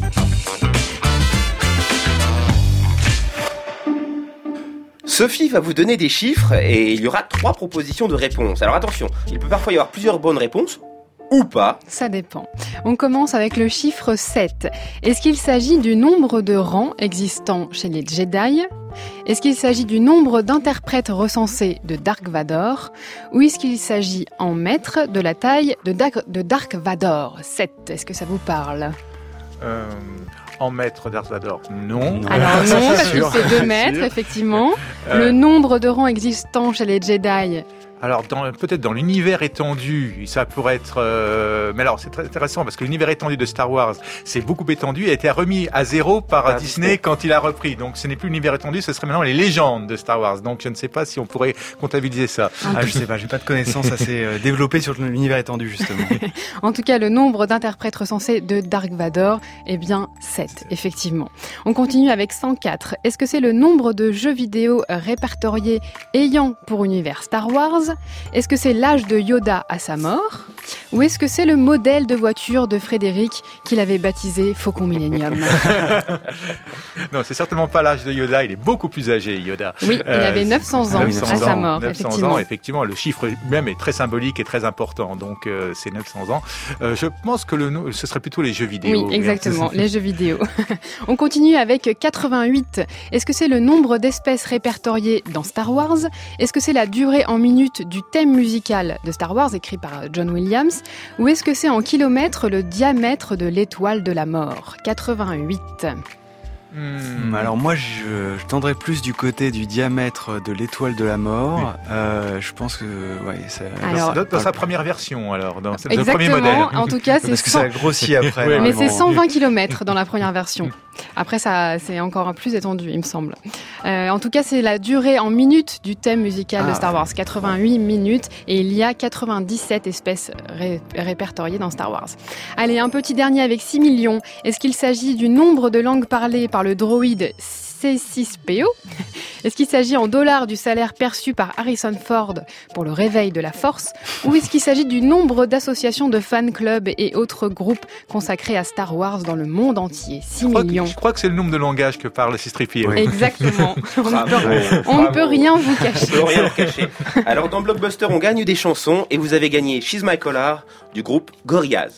Sophie va vous donner des chiffres et il y aura 3 propositions de réponse. Alors attention, il peut parfois y avoir plusieurs bonnes réponses ou pas. Ça dépend. On commence avec le chiffre 7. Est-ce qu'il s'agit du nombre de rangs existants chez les Jedi ? Est-ce qu'il s'agit du nombre d'interprètes recensés de Dark Vador ? Ou est-ce qu'il s'agit en mètres de la taille de Dark Vador ? 7, est-ce que ça vous parle ? En mètres Dark Vador, non. Alors non, parce que c'est 2 mètres, effectivement. Le nombre de rangs existants chez les Jedi. Alors, peut-être dans l'univers étendu, ça pourrait être... mais alors, c'est très intéressant, parce que l'univers étendu de Star Wars, c'est beaucoup étendu et a été remis à 0 par Disney quand il a repris. Donc, ce n'est plus l'univers étendu, ce serait maintenant les légendes de Star Wars. Donc, je ne sais pas si on pourrait comptabiliser ça. Je sais pas, j'ai pas de connaissances assez développées sur l'univers étendu, justement. En tout cas, le nombre d'interprètes recensés de Dark Vador, eh bien, 7, effectivement. On continue avec 104. Est-ce que c'est le nombre de jeux vidéo répertoriés ayant pour univers Star Wars ? Est-ce que c'est l'âge de Yoda à sa mort ? Ou est-ce que c'est le modèle de voiture de Frédéric qu'il avait baptisé Faucon Millenium ? Non, c'est certainement pas l'âge de Yoda, il est beaucoup plus âgé, Yoda. Oui, il avait 900 ans à sa mort, 900 ans, effectivement, le chiffre même est très symbolique et très important, donc c'est 900 ans. Je pense que ce serait plutôt les jeux vidéo. Oui, exactement, les jeux vidéo. On continue avec 88. Est-ce que c'est le nombre d'espèces répertoriées dans Star Wars ? Est-ce que c'est la durée en minutes du thème musical de Star Wars écrit par John Williams, ou est-ce que c'est en kilomètres le diamètre de l'étoile de la mort ? 88. Alors moi, je tendrais plus du côté du diamètre de l'étoile de la mort. Je pense que dans sa première version, alors, dans le premier exactement, modèle. en tout cas, c'est parce que ça a grossi après. Mais c'est 120 km dans la première version. Après, ça, c'est encore plus étendu, il me semble. En tout cas, c'est la durée en minutes du thème musical de Star Wars, 88 minutes, et il y a 97 espèces répertoriées dans Star Wars. Allez, un petit dernier avec 6 millions. Est-ce qu'il s'agit du nombre de langues parlées par le droïde C6PO? Est-ce qu'il s'agit en dollars du salaire perçu par Harrison Ford pour le réveil de la Force? Ou est-ce qu'il s'agit du nombre d'associations de fan clubs et autres groupes consacrés à Star Wars dans le monde entier? 6 millions. Je crois que c'est le nombre de langages que parle C-3PO. Oui. Exactement. On ne peut rien vous cacher. On ne peut rien vous cacher. Alors dans Blockbuster, on gagne des chansons et vous avez gagné She's My Collar du groupe Gorillaz.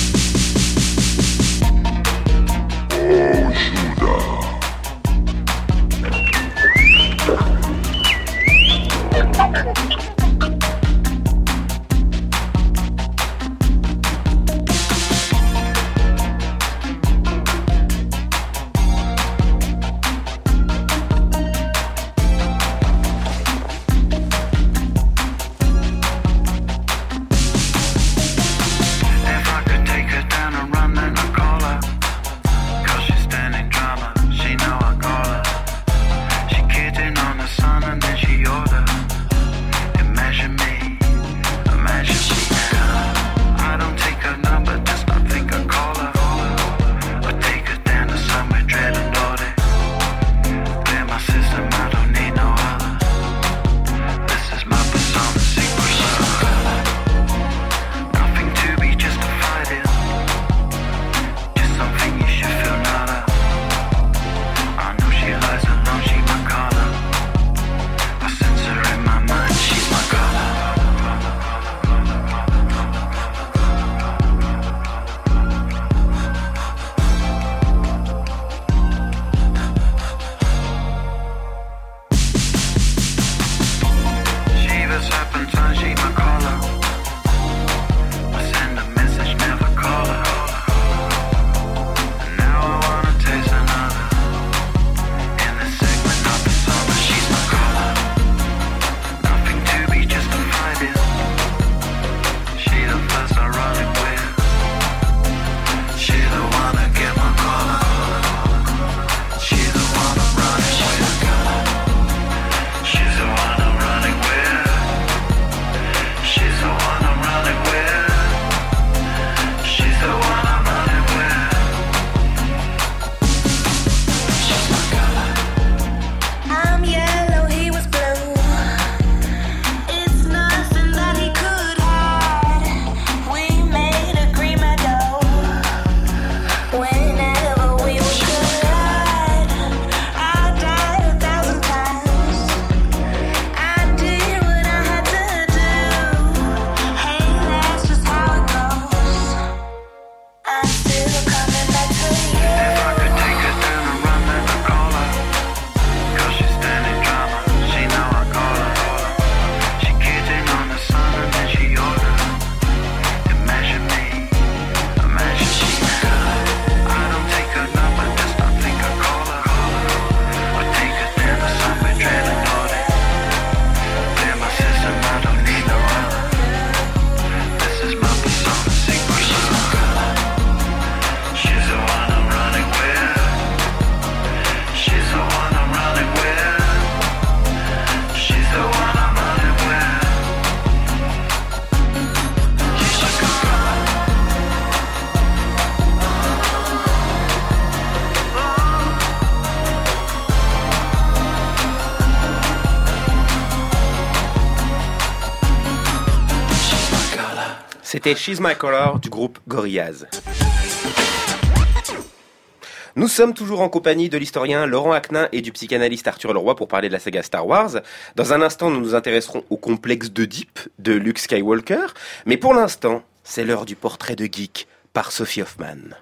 C'était She's My Color du groupe Gorillaz. Nous sommes toujours en compagnie de l'historien Laurent Aknin et du psychanalyste Arthur Leroy pour parler de la saga Star Wars. Dans un instant, nous nous intéresserons au complexe d'Oedipe de Luke Skywalker. Mais pour l'instant, c'est l'heure du portrait de geek par Sophie Hoffman.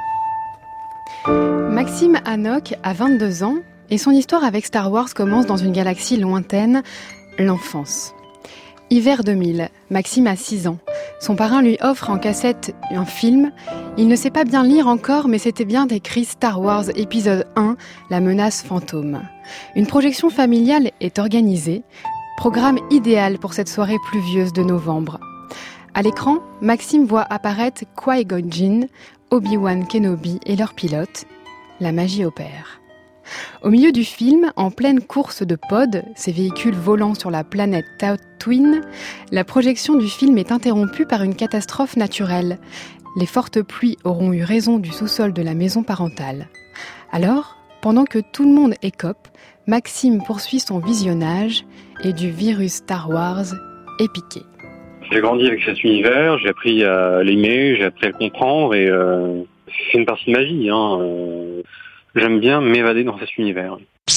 Maxime Hannock a 22 ans et son histoire avec Star Wars commence dans une galaxie lointaine, l'enfance. Hiver 2000, Maxime a 6 ans. Son parrain lui offre en cassette un film. Il ne sait pas bien lire encore, mais c'était bien écrit Star Wars épisode 1, La menace fantôme. Une projection familiale est organisée, programme idéal pour cette soirée pluvieuse de novembre. À l'écran, Maxime voit apparaître Qui-Gon Jinn, Obi-Wan Kenobi et leur pilote. La magie opère. Au milieu du film, en pleine course de pod, ces véhicules volant sur la planète Tatooine, la projection du film est interrompue par une catastrophe naturelle. Les fortes pluies auront eu raison du sous-sol de la maison parentale. Alors, pendant que tout le monde écope, Maxime poursuit son visionnage et du virus Star Wars est piqué. J'ai grandi avec cet univers, j'ai appris à l'aimer, j'ai appris à le comprendre et c'est une partie de ma vie. J'aime bien m'évader dans cet univers.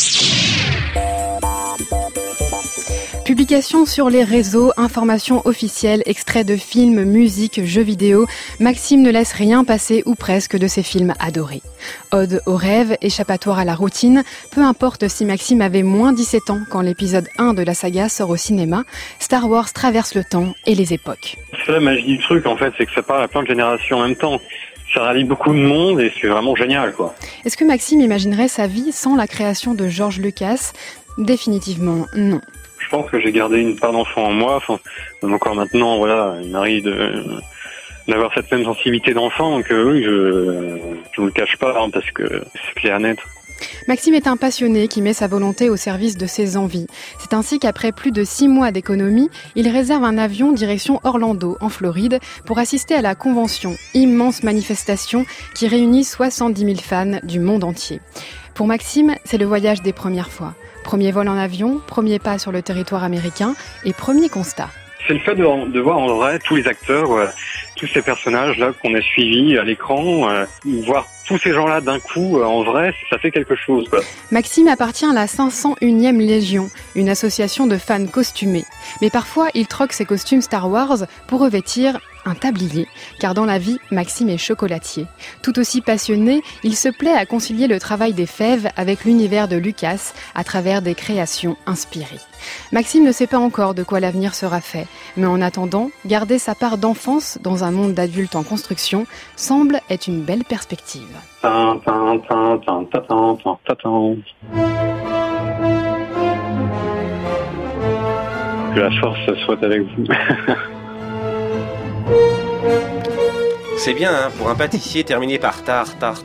Publications sur les réseaux, informations officielles, extraits de films, musique, jeux vidéo, Maxime ne laisse rien passer ou presque de ses films adorés. Ode au rêve, échappatoire à la routine, peu importe si Maxime avait moins 17 ans quand l'épisode 1 de la saga sort au cinéma, Star Wars traverse le temps et les époques. C'est la magie du truc en fait, c'est que ça parle à plein de générations en même temps. Ça rallie beaucoup de monde et c'est vraiment génial, quoi. Est-ce que Maxime imaginerait sa vie sans la création de George Lucas ? Définitivement non. Je pense que j'ai gardé une part d'enfant en moi, même encore maintenant, voilà, il m'arrive d'avoir cette même sensibilité d'enfant, donc oui, je vous le cache pas, parce que c'est clair et net. Maxime est un passionné qui met sa volonté au service de ses envies. C'est ainsi qu'après plus de 6 mois d'économie, il réserve un avion direction Orlando, en Floride, pour assister à la convention, immense manifestation qui réunit 70 000 fans du monde entier. Pour Maxime, c'est le voyage des premières fois. Premier vol en avion, premier pas sur le territoire américain et premier constat. C'est le fait de voir en vrai tous les acteurs, tous ces personnages-là qu'on a suivis à l'écran, voir tous ces gens-là d'un coup, en vrai, ça fait quelque chose, quoi. Maxime appartient à la 501e Légion, une association de fans costumés. Mais parfois, il troque ses costumes Star Wars pour revêtir un tablier, car dans la vie, Maxime est chocolatier. Tout aussi passionné, il se plaît à concilier le travail des fèves avec l'univers de Lucas à travers des créations inspirées. Maxime ne sait pas encore de quoi l'avenir sera fait, mais en attendant, garder sa part d'enfance dans un monde d'adultes en construction semble être une belle perspective. Que la force soit avec vous. C'est bien, hein, pour un pâtissier terminé par tartatin.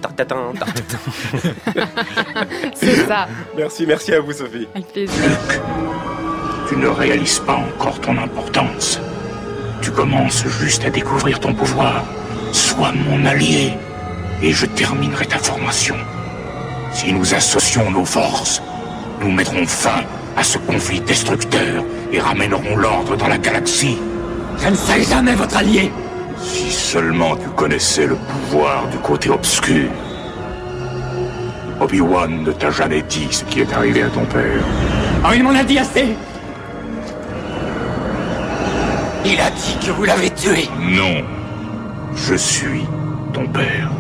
C'est ça. Merci à vous, Sophie. Avec plaisir. Luc, tu ne réalises pas encore ton importance. Tu commences juste à découvrir ton pouvoir. Sois mon allié et je terminerai ta formation. Si nous associons nos forces, nous mettrons fin à ce conflit destructeur et ramènerons l'ordre dans la galaxie. Je ne serai jamais votre allié. Si seulement tu connaissais le pouvoir du côté obscur. Obi-Wan ne t'a jamais dit ce qui est arrivé à ton père. Oh, il m'en a dit assez. Il a dit que vous l'avez tué. Non. Je suis ton père.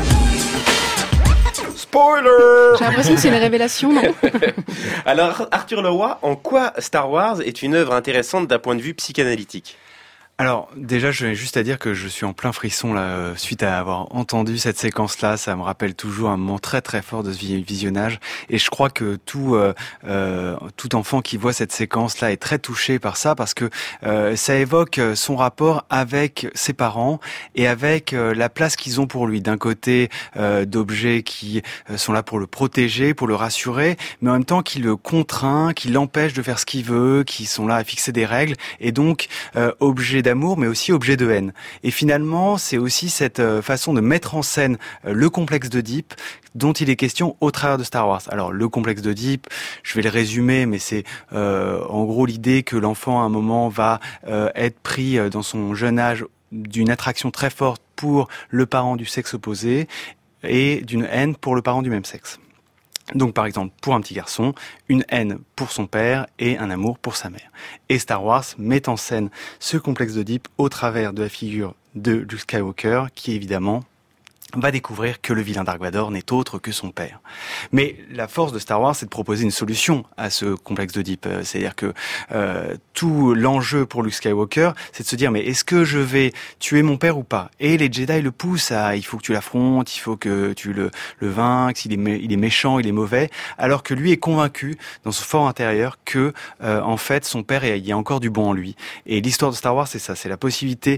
Spoiler! J'ai l'impression que c'est une révélation, non? Alors, Arthur Leroy, en quoi Star Wars est une œuvre intéressante d'un point de vue psychanalytique? Alors déjà, je vais juste à dire que je suis en plein frisson là suite à avoir entendu cette séquence-là. Ça me rappelle toujours un moment très très fort de ce visionnage, et je crois que tout enfant qui voit cette séquence-là est très touché par ça, parce que ça évoque son rapport avec ses parents et avec la place qu'ils ont pour lui. D'un côté, d'objets qui sont là pour le protéger, pour le rassurer, mais en même temps qui le contraint, qui l'empêche de faire ce qu'il veut, qui sont là à fixer des règles, et donc objets d'amour, mais aussi objet de haine. Et finalement, c'est aussi cette façon de mettre en scène le complexe d'Oedipe dont il est question au travers de Star Wars. Alors, le complexe d'Oedipe, je vais le résumer, mais c'est en gros l'idée que l'enfant, à un moment, va être pris dans son jeune âge d'une attraction très forte pour le parent du sexe opposé et d'une haine pour le parent du même sexe. Donc par exemple, pour un petit garçon, une haine pour son père et un amour pour sa mère. Et Star Wars met en scène ce complexe d'Oedipe au travers de la figure de Luke Skywalker, qui évidemment va découvrir que le vilain Dark Vador n'est autre que son père. Mais la force de Star Wars, c'est de proposer une solution à ce complexe d'Oedipe. C'est-à-dire que tout l'enjeu pour Luke Skywalker, c'est de se dire, mais est-ce que je vais tuer mon père ou pas? Et les Jedi le poussent à, il faut que tu l'affrontes, il faut que tu le vainques, il est méchant, il est mauvais, alors que lui est convaincu, dans son fort intérieur, que en fait, son père, il y a encore du bon en lui. Et l'histoire de Star Wars, c'est ça, c'est la possibilité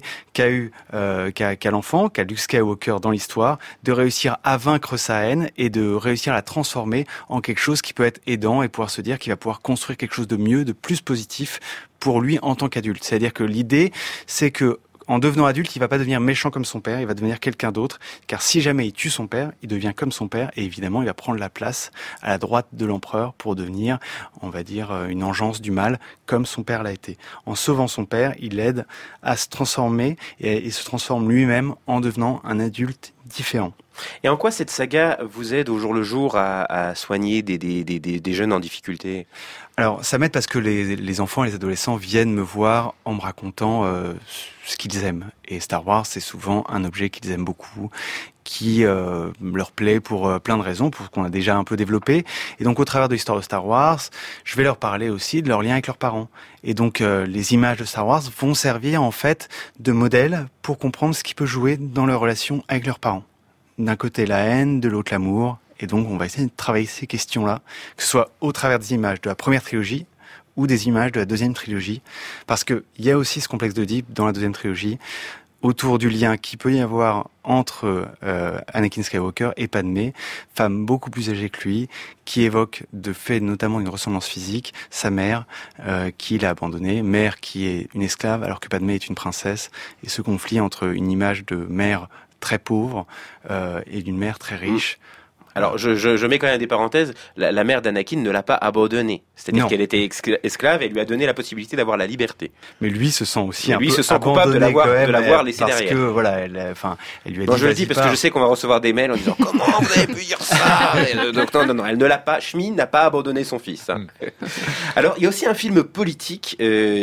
qu'a l'enfant, qu'a Luke Skywalker dans l'histoire, de réussir à vaincre sa haine et de réussir à la transformer en quelque chose qui peut être aidant et pouvoir se dire qu'il va pouvoir construire quelque chose de mieux, de plus positif pour lui en tant qu'adulte. C'est-à-dire que l'idée, c'est que en devenant adulte, il va pas devenir méchant comme son père, il va devenir quelqu'un d'autre, car si jamais il tue son père, il devient comme son père, et évidemment, il va prendre la place à la droite de l'empereur pour devenir, on va dire, une engeance du mal, comme son père l'a été. En sauvant son père, il l'aide à se transformer, et se transforme lui-même en devenant un adulte différent. Et en quoi cette saga vous aide au jour le jour à soigner des jeunes en difficulté? Alors, ça m'aide parce que les enfants et les adolescents viennent me voir en me racontant ce qu'ils aiment. Et Star Wars, c'est souvent un objet qu'ils aiment beaucoup, qui leur plaît pour plein de raisons, pour ce qu'on a déjà un peu développé. Et donc, au travers de l'histoire de Star Wars, je vais leur parler aussi de leur lien avec leurs parents. Et donc, les images de Star Wars vont servir, en fait, de modèle pour comprendre ce qui peut jouer dans leur relation avec leurs parents. D'un côté, la haine, de l'autre, l'amour. Et donc, on va essayer de travailler ces questions-là, que ce soit au travers des images de la première trilogie ou des images de la deuxième trilogie. Parce qu'il y a aussi ce complexe d'Oedipe dans la deuxième trilogie, autour du lien qu'il peut y avoir entre Anakin Skywalker et Padmé, femme beaucoup plus âgée que lui, qui évoque de fait notamment une ressemblance physique, sa mère qui l'a abandonnée, mère qui est une esclave alors que Padmé est une princesse, et ce conflit entre une image de mère très pauvre et d'une mère très riche. Alors, je mets quand même des parenthèses. La mère d'Anakin ne l'a pas abandonné. C'est-à-dire qu'elle était esclave et lui a donné la possibilité d'avoir la liberté. Mais lui se sent aussi un peu coupable de l'avoir laissé derrière. Parce que, voilà, elle lui a dit... je le dis parce que je sais qu'on va recevoir des mails en disant « Comment vous avez pu dire ça ?» Donc non, elle ne l'a pas... Shmi n'a pas abandonné son fils. Alors, il y a aussi un film politique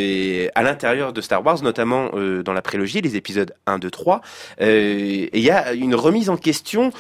à l'intérieur de Star Wars, notamment dans la prélogie, les épisodes 1, 2, 3. Et il y a une remise en question...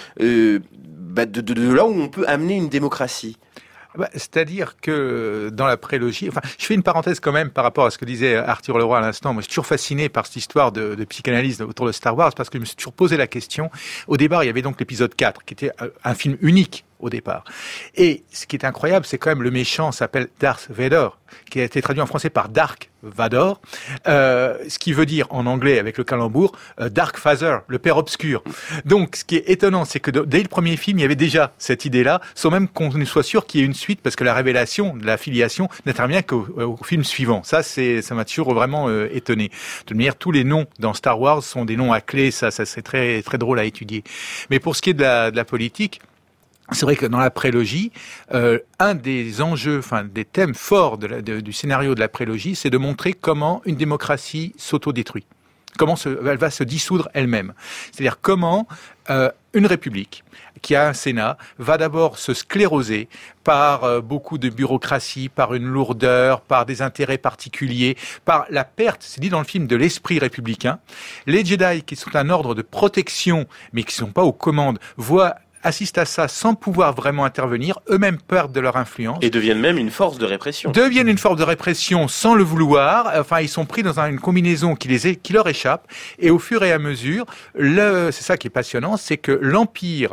de là où on peut amener une démocratie. C'est-à-dire que dans la prélogie, je fais une parenthèse quand même par rapport à ce que disait Arthur Leroy à l'instant. Moi, je suis toujours fasciné par cette histoire de psychanalyse autour de Star Wars parce que je me suis toujours posé la question. Au départ, il y avait donc l'épisode 4 qui était un film unique au départ. Et ce qui est incroyable, c'est quand même le méchant s'appelle Darth Vader, qui a été traduit en français par Dark Vador, ce qui veut dire en anglais avec le calembour Dark Father, le père obscur. Donc ce qui est étonnant, c'est que dès le premier film, il y avait déjà cette idée-là, sans même qu'on soit sûr qu'il y ait une suite, parce que la révélation de la filiation n'intervient qu'au film suivant. Ça m'a toujours vraiment étonné. De toute manière, tous les noms dans Star Wars sont des noms à clé, ça c'est très très drôle à étudier. Mais pour ce qui est de la politique, c'est vrai que dans la prélogie, un des enjeux, des thèmes forts du scénario de la prélogie, c'est de montrer comment une démocratie s'autodétruit. Comment elle va se dissoudre elle-même. C'est-à-dire comment une république qui a un Sénat va d'abord se scléroser par beaucoup de bureaucratie, par une lourdeur, par des intérêts particuliers, par la perte, c'est dit dans le film, de l'esprit républicain. Les Jedi, qui sont un ordre de protection, mais qui ne sont pas aux commandes, assistent à ça sans pouvoir vraiment intervenir, eux-mêmes perdent de leur influence. Et deviennent même une force de répression. Deviennent une force de répression sans le vouloir. Ils sont pris dans une combinaison qui leur échappe. Et au fur et à mesure, c'est ça qui est passionnant, c'est que l'empire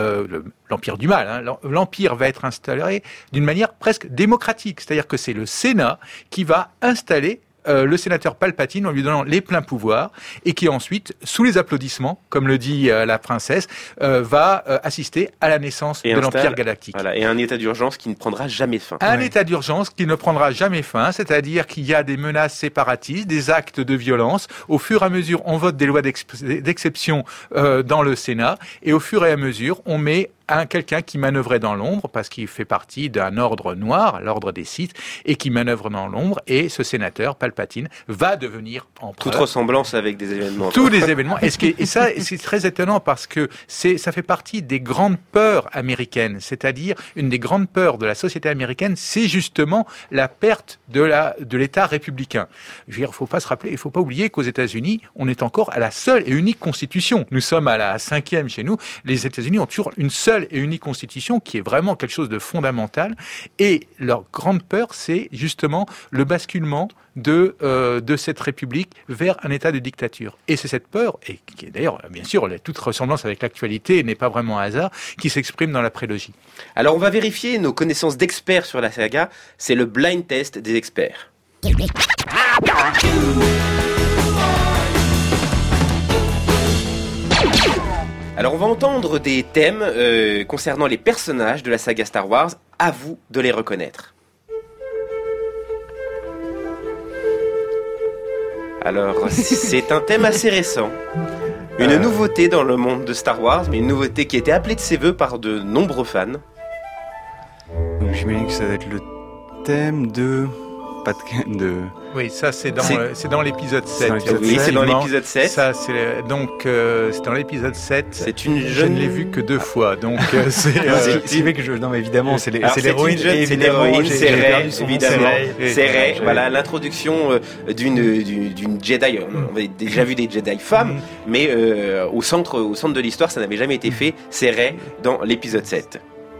du mal, l'empire va être installé d'une manière presque démocratique. C'est-à-dire que c'est le Sénat qui va installer le sénateur Palpatine en lui donnant les pleins pouvoirs et qui ensuite, sous les applaudissements, comme le dit la princesse, va assister à la naissance de l'Empire galactique. Voilà, et un état d'urgence qui ne prendra jamais fin. État d'urgence qui ne prendra jamais fin, c'est-à-dire qu'il y a des menaces séparatistes, des actes de violence. Au fur et à mesure, on vote des lois d'exception dans le Sénat et au fur et à mesure, on met quelqu'un qui manœuvrait dans l'ombre parce qu'il fait partie d'un ordre noir, l'ordre des Sith, et qui manœuvre dans l'ombre. Et ce sénateur, Palpatine, va devenir empereur. Toute ressemblance avec des événements. Tous les événements. Et c'est très étonnant parce que ça fait partie des grandes peurs américaines. C'est-à-dire, une des grandes peurs de la société américaine, c'est justement la perte de l'État républicain. Je veux dire, il faut pas oublier qu'aux États-Unis, on est encore à la seule et unique constitution. Nous sommes à la 5e chez nous. Les États-Unis ont toujours une seule et unique constitution qui est vraiment quelque chose de fondamental. Et leur grande peur, c'est justement le basculement de cette république vers un état de dictature. Et c'est cette peur, et qui est d'ailleurs, bien sûr, toute ressemblance avec l'actualité n'est pas vraiment un hasard, qui s'exprime dans la prélogie. Alors on va vérifier nos connaissances d'experts sur la saga. C'est le blind test des experts. Alors on va entendre des thèmes concernant les personnages de la saga Star Wars. À vous de les reconnaître. Alors c'est un thème assez récent. Une nouveauté dans le monde de Star Wars, mais une nouveauté qui a été appelée de ses voeux par de nombreux fans. Donc j'imagine que ça va être le thème de... Oui, ça c'est dans l'épisode 7. Oui, c'est dans l'épisode 7. Ça c'est dans l'épisode 7. C'est une jeune... Je ne l'ai vu que 2 fois, donc c'est vrai que non mais évidemment c'est l'héroïne. C'est l'héroïne, c'est Rey, évidemment. C'est Rey. Voilà l'introduction d'une Jedi. On avait déjà vu des Jedi femmes, mais au centre de l'histoire, ça n'avait jamais été fait. C'est Rey dans l'épisode 7.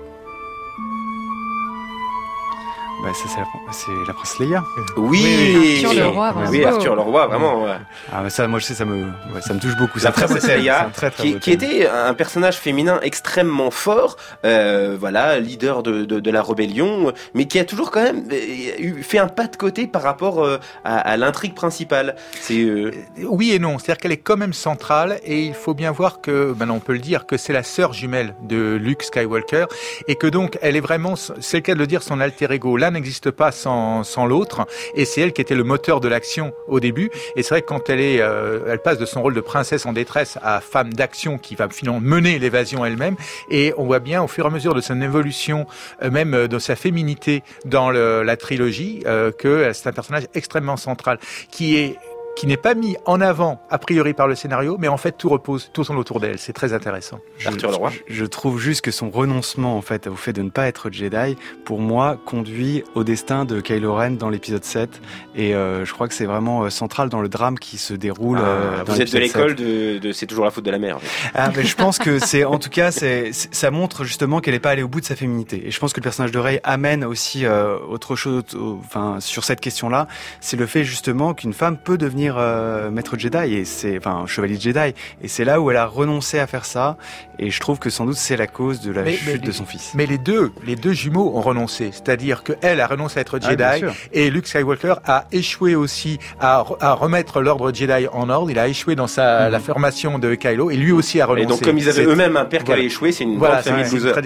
Bah, c'est la princesse Leia. Oui, Arthur le roi, vraiment. Oui, Arthur le roi, vraiment. Ouais. Ah, mais ça, moi je sais, ça me touche beaucoup. La princesse Leia, qui était un personnage féminin extrêmement fort, voilà, leader de la rébellion, mais qui a toujours quand même fait un pas de côté par rapport à l'intrigue principale. Oui et non, c'est-à-dire qu'elle est quand même centrale, et il faut bien voir que, maintenant on peut le dire, que c'est la sœur jumelle de Luke Skywalker, et que donc elle est vraiment, c'est le cas de le dire, son alter ego. L'un n'existe pas sans l'autre, et c'est elle qui était le moteur de l'action au début. Et c'est vrai que quand elle passe de son rôle de princesse en détresse à femme d'action qui va finalement mener l'évasion elle-même, et on voit bien au fur et à mesure de son évolution, même de sa féminité dans la trilogie, que c'est un personnage extrêmement central qui n'est pas mis en avant a priori par le scénario, mais en fait tout tourne autour d'elle. C'est très intéressant. Arthur le roi. Je trouve juste que son renoncement en fait au fait de ne pas être Jedi, pour moi, conduit au destin de Kylo Ren dans l'épisode 7, et je crois que c'est vraiment central dans le drame qui se déroule. Vous êtes de l'école de c'est toujours la faute de la mère. En fait. Mais je pense que en tout cas ça montre justement qu'elle n'est pas allée au bout de sa féminité, et je pense que le personnage de Rey amène aussi autre chose, sur cette question-là, c'est le fait justement qu'une femme peut devenir maître Jedi, chevalier Jedi, et c'est là où elle a renoncé à faire ça, et je trouve que sans doute c'est la cause de la chute de son fils. Mais les deux jumeaux ont renoncé, c'est-à-dire qu'elle a renoncé à être Jedi, et Luke Skywalker a échoué aussi à remettre l'ordre Jedi en ordre. Il a échoué dans la formation de Kylo, et lui aussi a renoncé. Et donc comme ils avaient eux-mêmes un père qui avait échoué, c'est une grande famille de losers.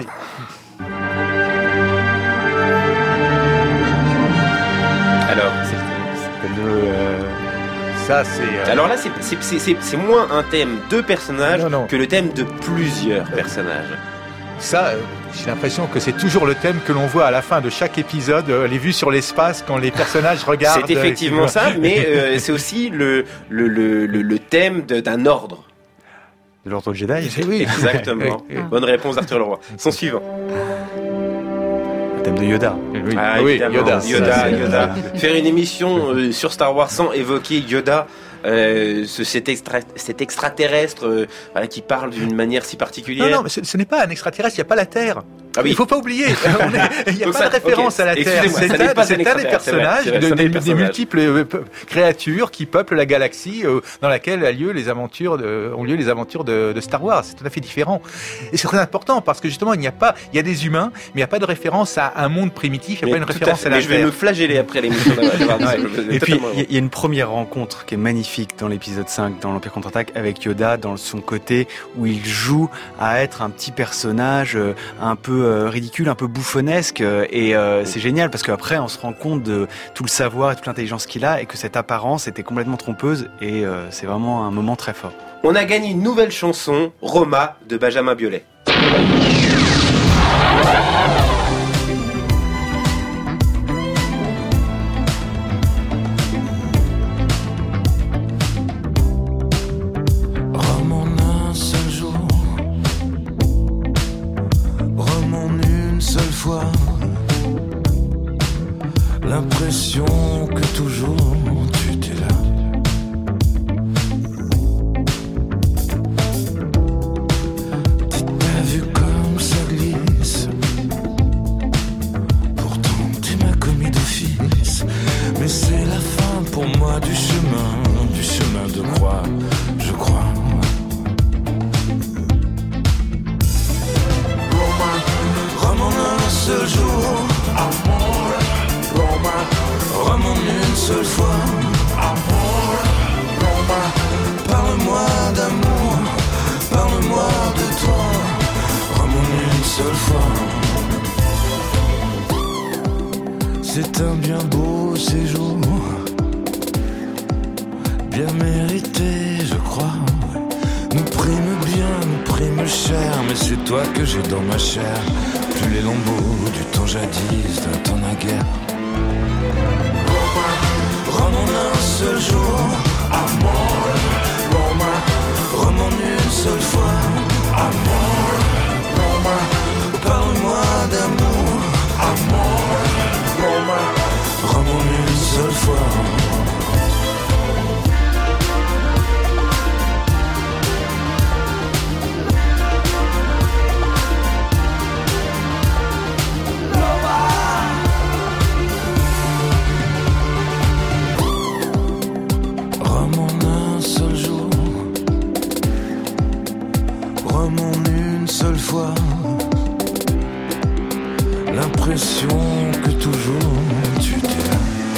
Alors alors là, c'est moins un thème de personnages que le thème de plusieurs personnages. Ça, j'ai l'impression que c'est toujours le thème que l'on voit à la fin de chaque épisode, les vues sur l'espace quand les personnages regardent. C'est effectivement ça, mais c'est aussi le thème d'un ordre. De l'ordre Jedi. Oui. Exactement. Bonne réponse d'Arthur le roi. Son suivant. Le thème de Yoda. Oui, Yoda. Faire une émission sur Star Wars sans évoquer Yoda, cet extraterrestre qui parle d'une manière si particulière. Non, mais ce n'est pas un extraterrestre, il n'y a pas la Terre. Ah oui. Il ne faut pas oublier, il n'y a pas de référence à la Terre. C'est un des personnages, des multiples créatures qui peuplent la galaxie dans laquelle ont lieu les aventures de Star Wars. C'est tout à fait différent. Et c'est très important parce que justement, il y a des humains, mais il n'y a pas de référence à un monde primitif, il n'y a pas une référence à la Terre. Je vais me flageller après l'émission. Et puis, il y a une première rencontre qui est magnifique dans l'épisode 5, dans l'Empire contre-attaque, avec Yoda, dans son côté où il joue à être un petit personnage un peu ridicule, un peu bouffonnesque, et c'est génial parce qu'après on se rend compte de tout le savoir et toute l'intelligence qu'il a, et que cette apparence était complètement trompeuse, et c'est vraiment un moment très fort. On a gagné une nouvelle chanson, Roma, de Benjamin Biolay. seule fois. Amour, Roma, parle-moi d'amour, parle-moi de toi, rends-moi une seule fois. C'est un bien beau séjour, bien mérité, je crois. Nous prime bien, nous prime cher, mais c'est toi que j'ai dans ma chair. Plus les lambeaux du temps jadis, d'un temps naguère. Rends-moi un seul jour, amour, Roma, rends-moi une seule fois, amour, Roma, parle-moi d'amour, amour, Roma, rends-moi une seule fois. Fois, l'impression que toujours tu t'es là.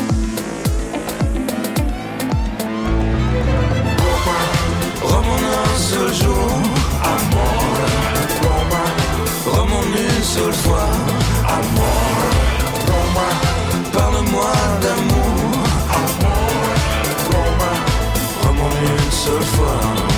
Rends-moi un seul jour, amour, Roma, rends-moi une seule fois, amour, Roma, parle-moi d'amour, amour, Roma, rends-moi une seule fois.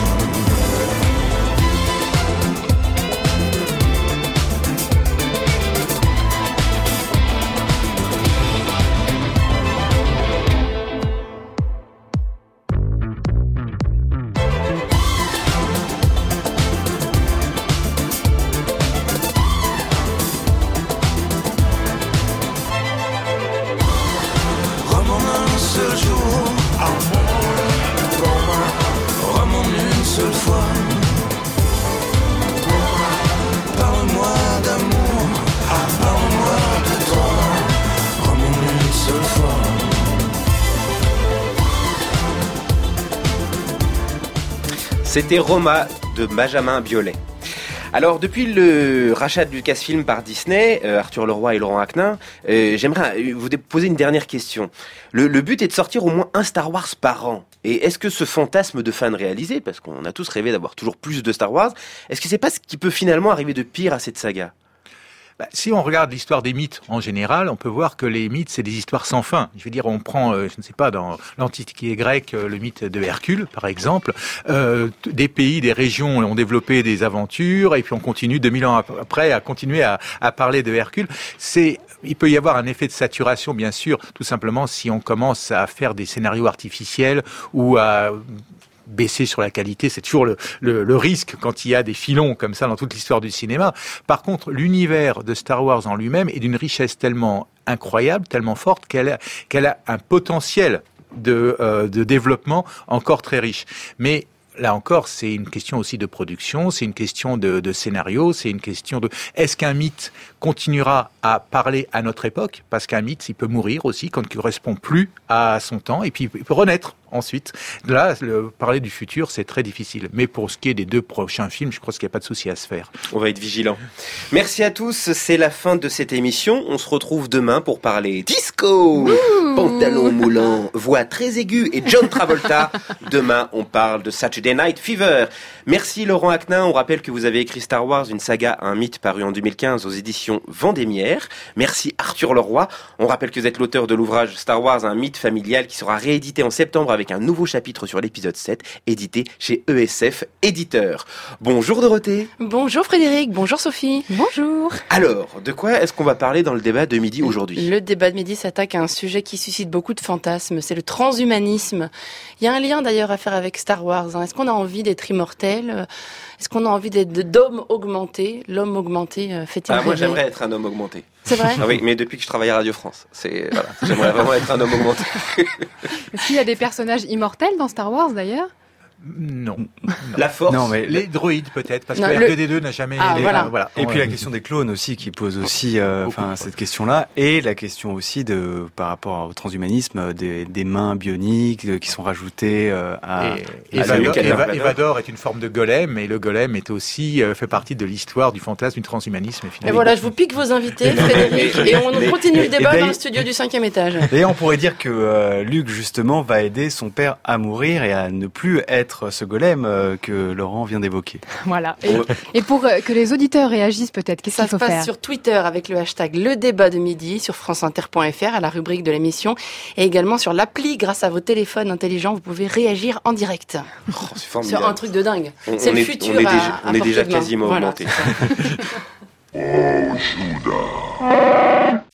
C'était Roma de Benjamin Biolay. Alors, depuis le rachat de Lucasfilm par Disney, Arthur Leroy et Laurent Aknin, j'aimerais vous poser une dernière question. Le but est de sortir au moins un Star Wars par an. Et est-ce que ce fantasme de fan réalisé, parce qu'on a tous rêvé d'avoir toujours plus de Star Wars, est-ce que c'est pas ce qui peut finalement arriver de pire à cette saga ? Si on regarde l'histoire des mythes en général, on peut voir que les mythes, c'est des histoires sans fin. Je veux dire, on prend, je ne sais pas, dans l'Antiquité grecque, le mythe de Hercule, par exemple. Des pays, des régions ont développé des aventures, et puis on continue 2000 ans après à continuer à parler de Hercule. Il peut y avoir un effet de saturation, bien sûr, tout simplement si on commence à faire des scénarios artificiels ou à baisser sur la qualité, c'est toujours le risque quand il y a des filons comme ça dans toute l'histoire du cinéma. Par contre, l'univers de Star Wars en lui-même est d'une richesse tellement incroyable, tellement forte qu'elle a un potentiel de développement encore très riche. Mais là encore, c'est une question aussi de production, c'est une question de scénario, c'est une question de est-ce qu'un mythe continuera à parler à notre époque ? Parce qu'un mythe, il peut mourir aussi quand il ne correspond plus à son temps, et puis il peut renaître ensuite. Là, parler du futur, c'est très difficile. Mais pour ce qui est des 2 prochains films, je crois qu'il n'y a pas de souci à se faire. On va être vigilants. Merci à tous, c'est la fin de cette émission. On se retrouve demain pour parler disco, pantalon moulant, voix très aiguë et John Travolta. Demain, on parle de Saturday Night Fever. Merci Laurent Aknin. On rappelle que vous avez écrit Star Wars, une saga, un mythe, paru en 2015 aux éditions Vendémiaire. Merci Arthur Leroy. On rappelle que vous êtes l'auteur de l'ouvrage Star Wars, un mythe familial qui sera réédité en septembre avec un nouveau chapitre sur l'épisode 7, édité chez ESF Éditeur. Bonjour Dorothée. Bonjour Frédéric, bonjour Sophie. Bonjour. Alors, de quoi est-ce qu'on va parler dans le débat de midi aujourd'hui ? Le débat de midi s'attaque à un sujet qui suscite beaucoup de fantasmes, c'est le transhumanisme. Il y a un lien d'ailleurs à faire avec Star Wars. Est-ce qu'on a envie d'être immortel ? Est-ce qu'on a envie d'homme augmenté ? L'homme augmenté fait-il rêver ? Moi j'aimerais être un homme augmenté. C'est vrai ? Ah oui, mais depuis que je travaille à Radio France, j'aimerais vraiment être un homme augmenté. Est-ce qu'il y a des personnages immortels dans Star Wars d'ailleurs ? Non. La force. Non, mais les droïdes peut-être, parce Non, que le- R2D2 n'a jamais. voilà. Et puis la question des clones aussi, qui pose aussi, cette question-là, et la question aussi par rapport au transhumanisme, des mains bioniques qui sont rajoutées à. Evador est une forme de golem, et le golem est aussi fait partie de l'histoire du fantasme du transhumanisme. Et voilà, je vous pique vos invités, Frédéric, et on continue le débat dans le studio du 5e étage. D'ailleurs, on pourrait dire que Luke justement va aider son père à mourir et à ne plus être ce golem que Laurent vient d'évoquer. Voilà. Et pour que les auditeurs réagissent peut-être, qu'est-ce qu'il faut faire ? Ça se passe sur Twitter avec le hashtag Le Débat de Midi, sur franceinter.fr à la rubrique de l'émission, et également sur l'appli. Grâce à vos téléphones intelligents, vous pouvez réagir en direct. C'est formidable. Sur un truc de dingue. C'est le futur. On est déjà quasiment voilà, augmenté.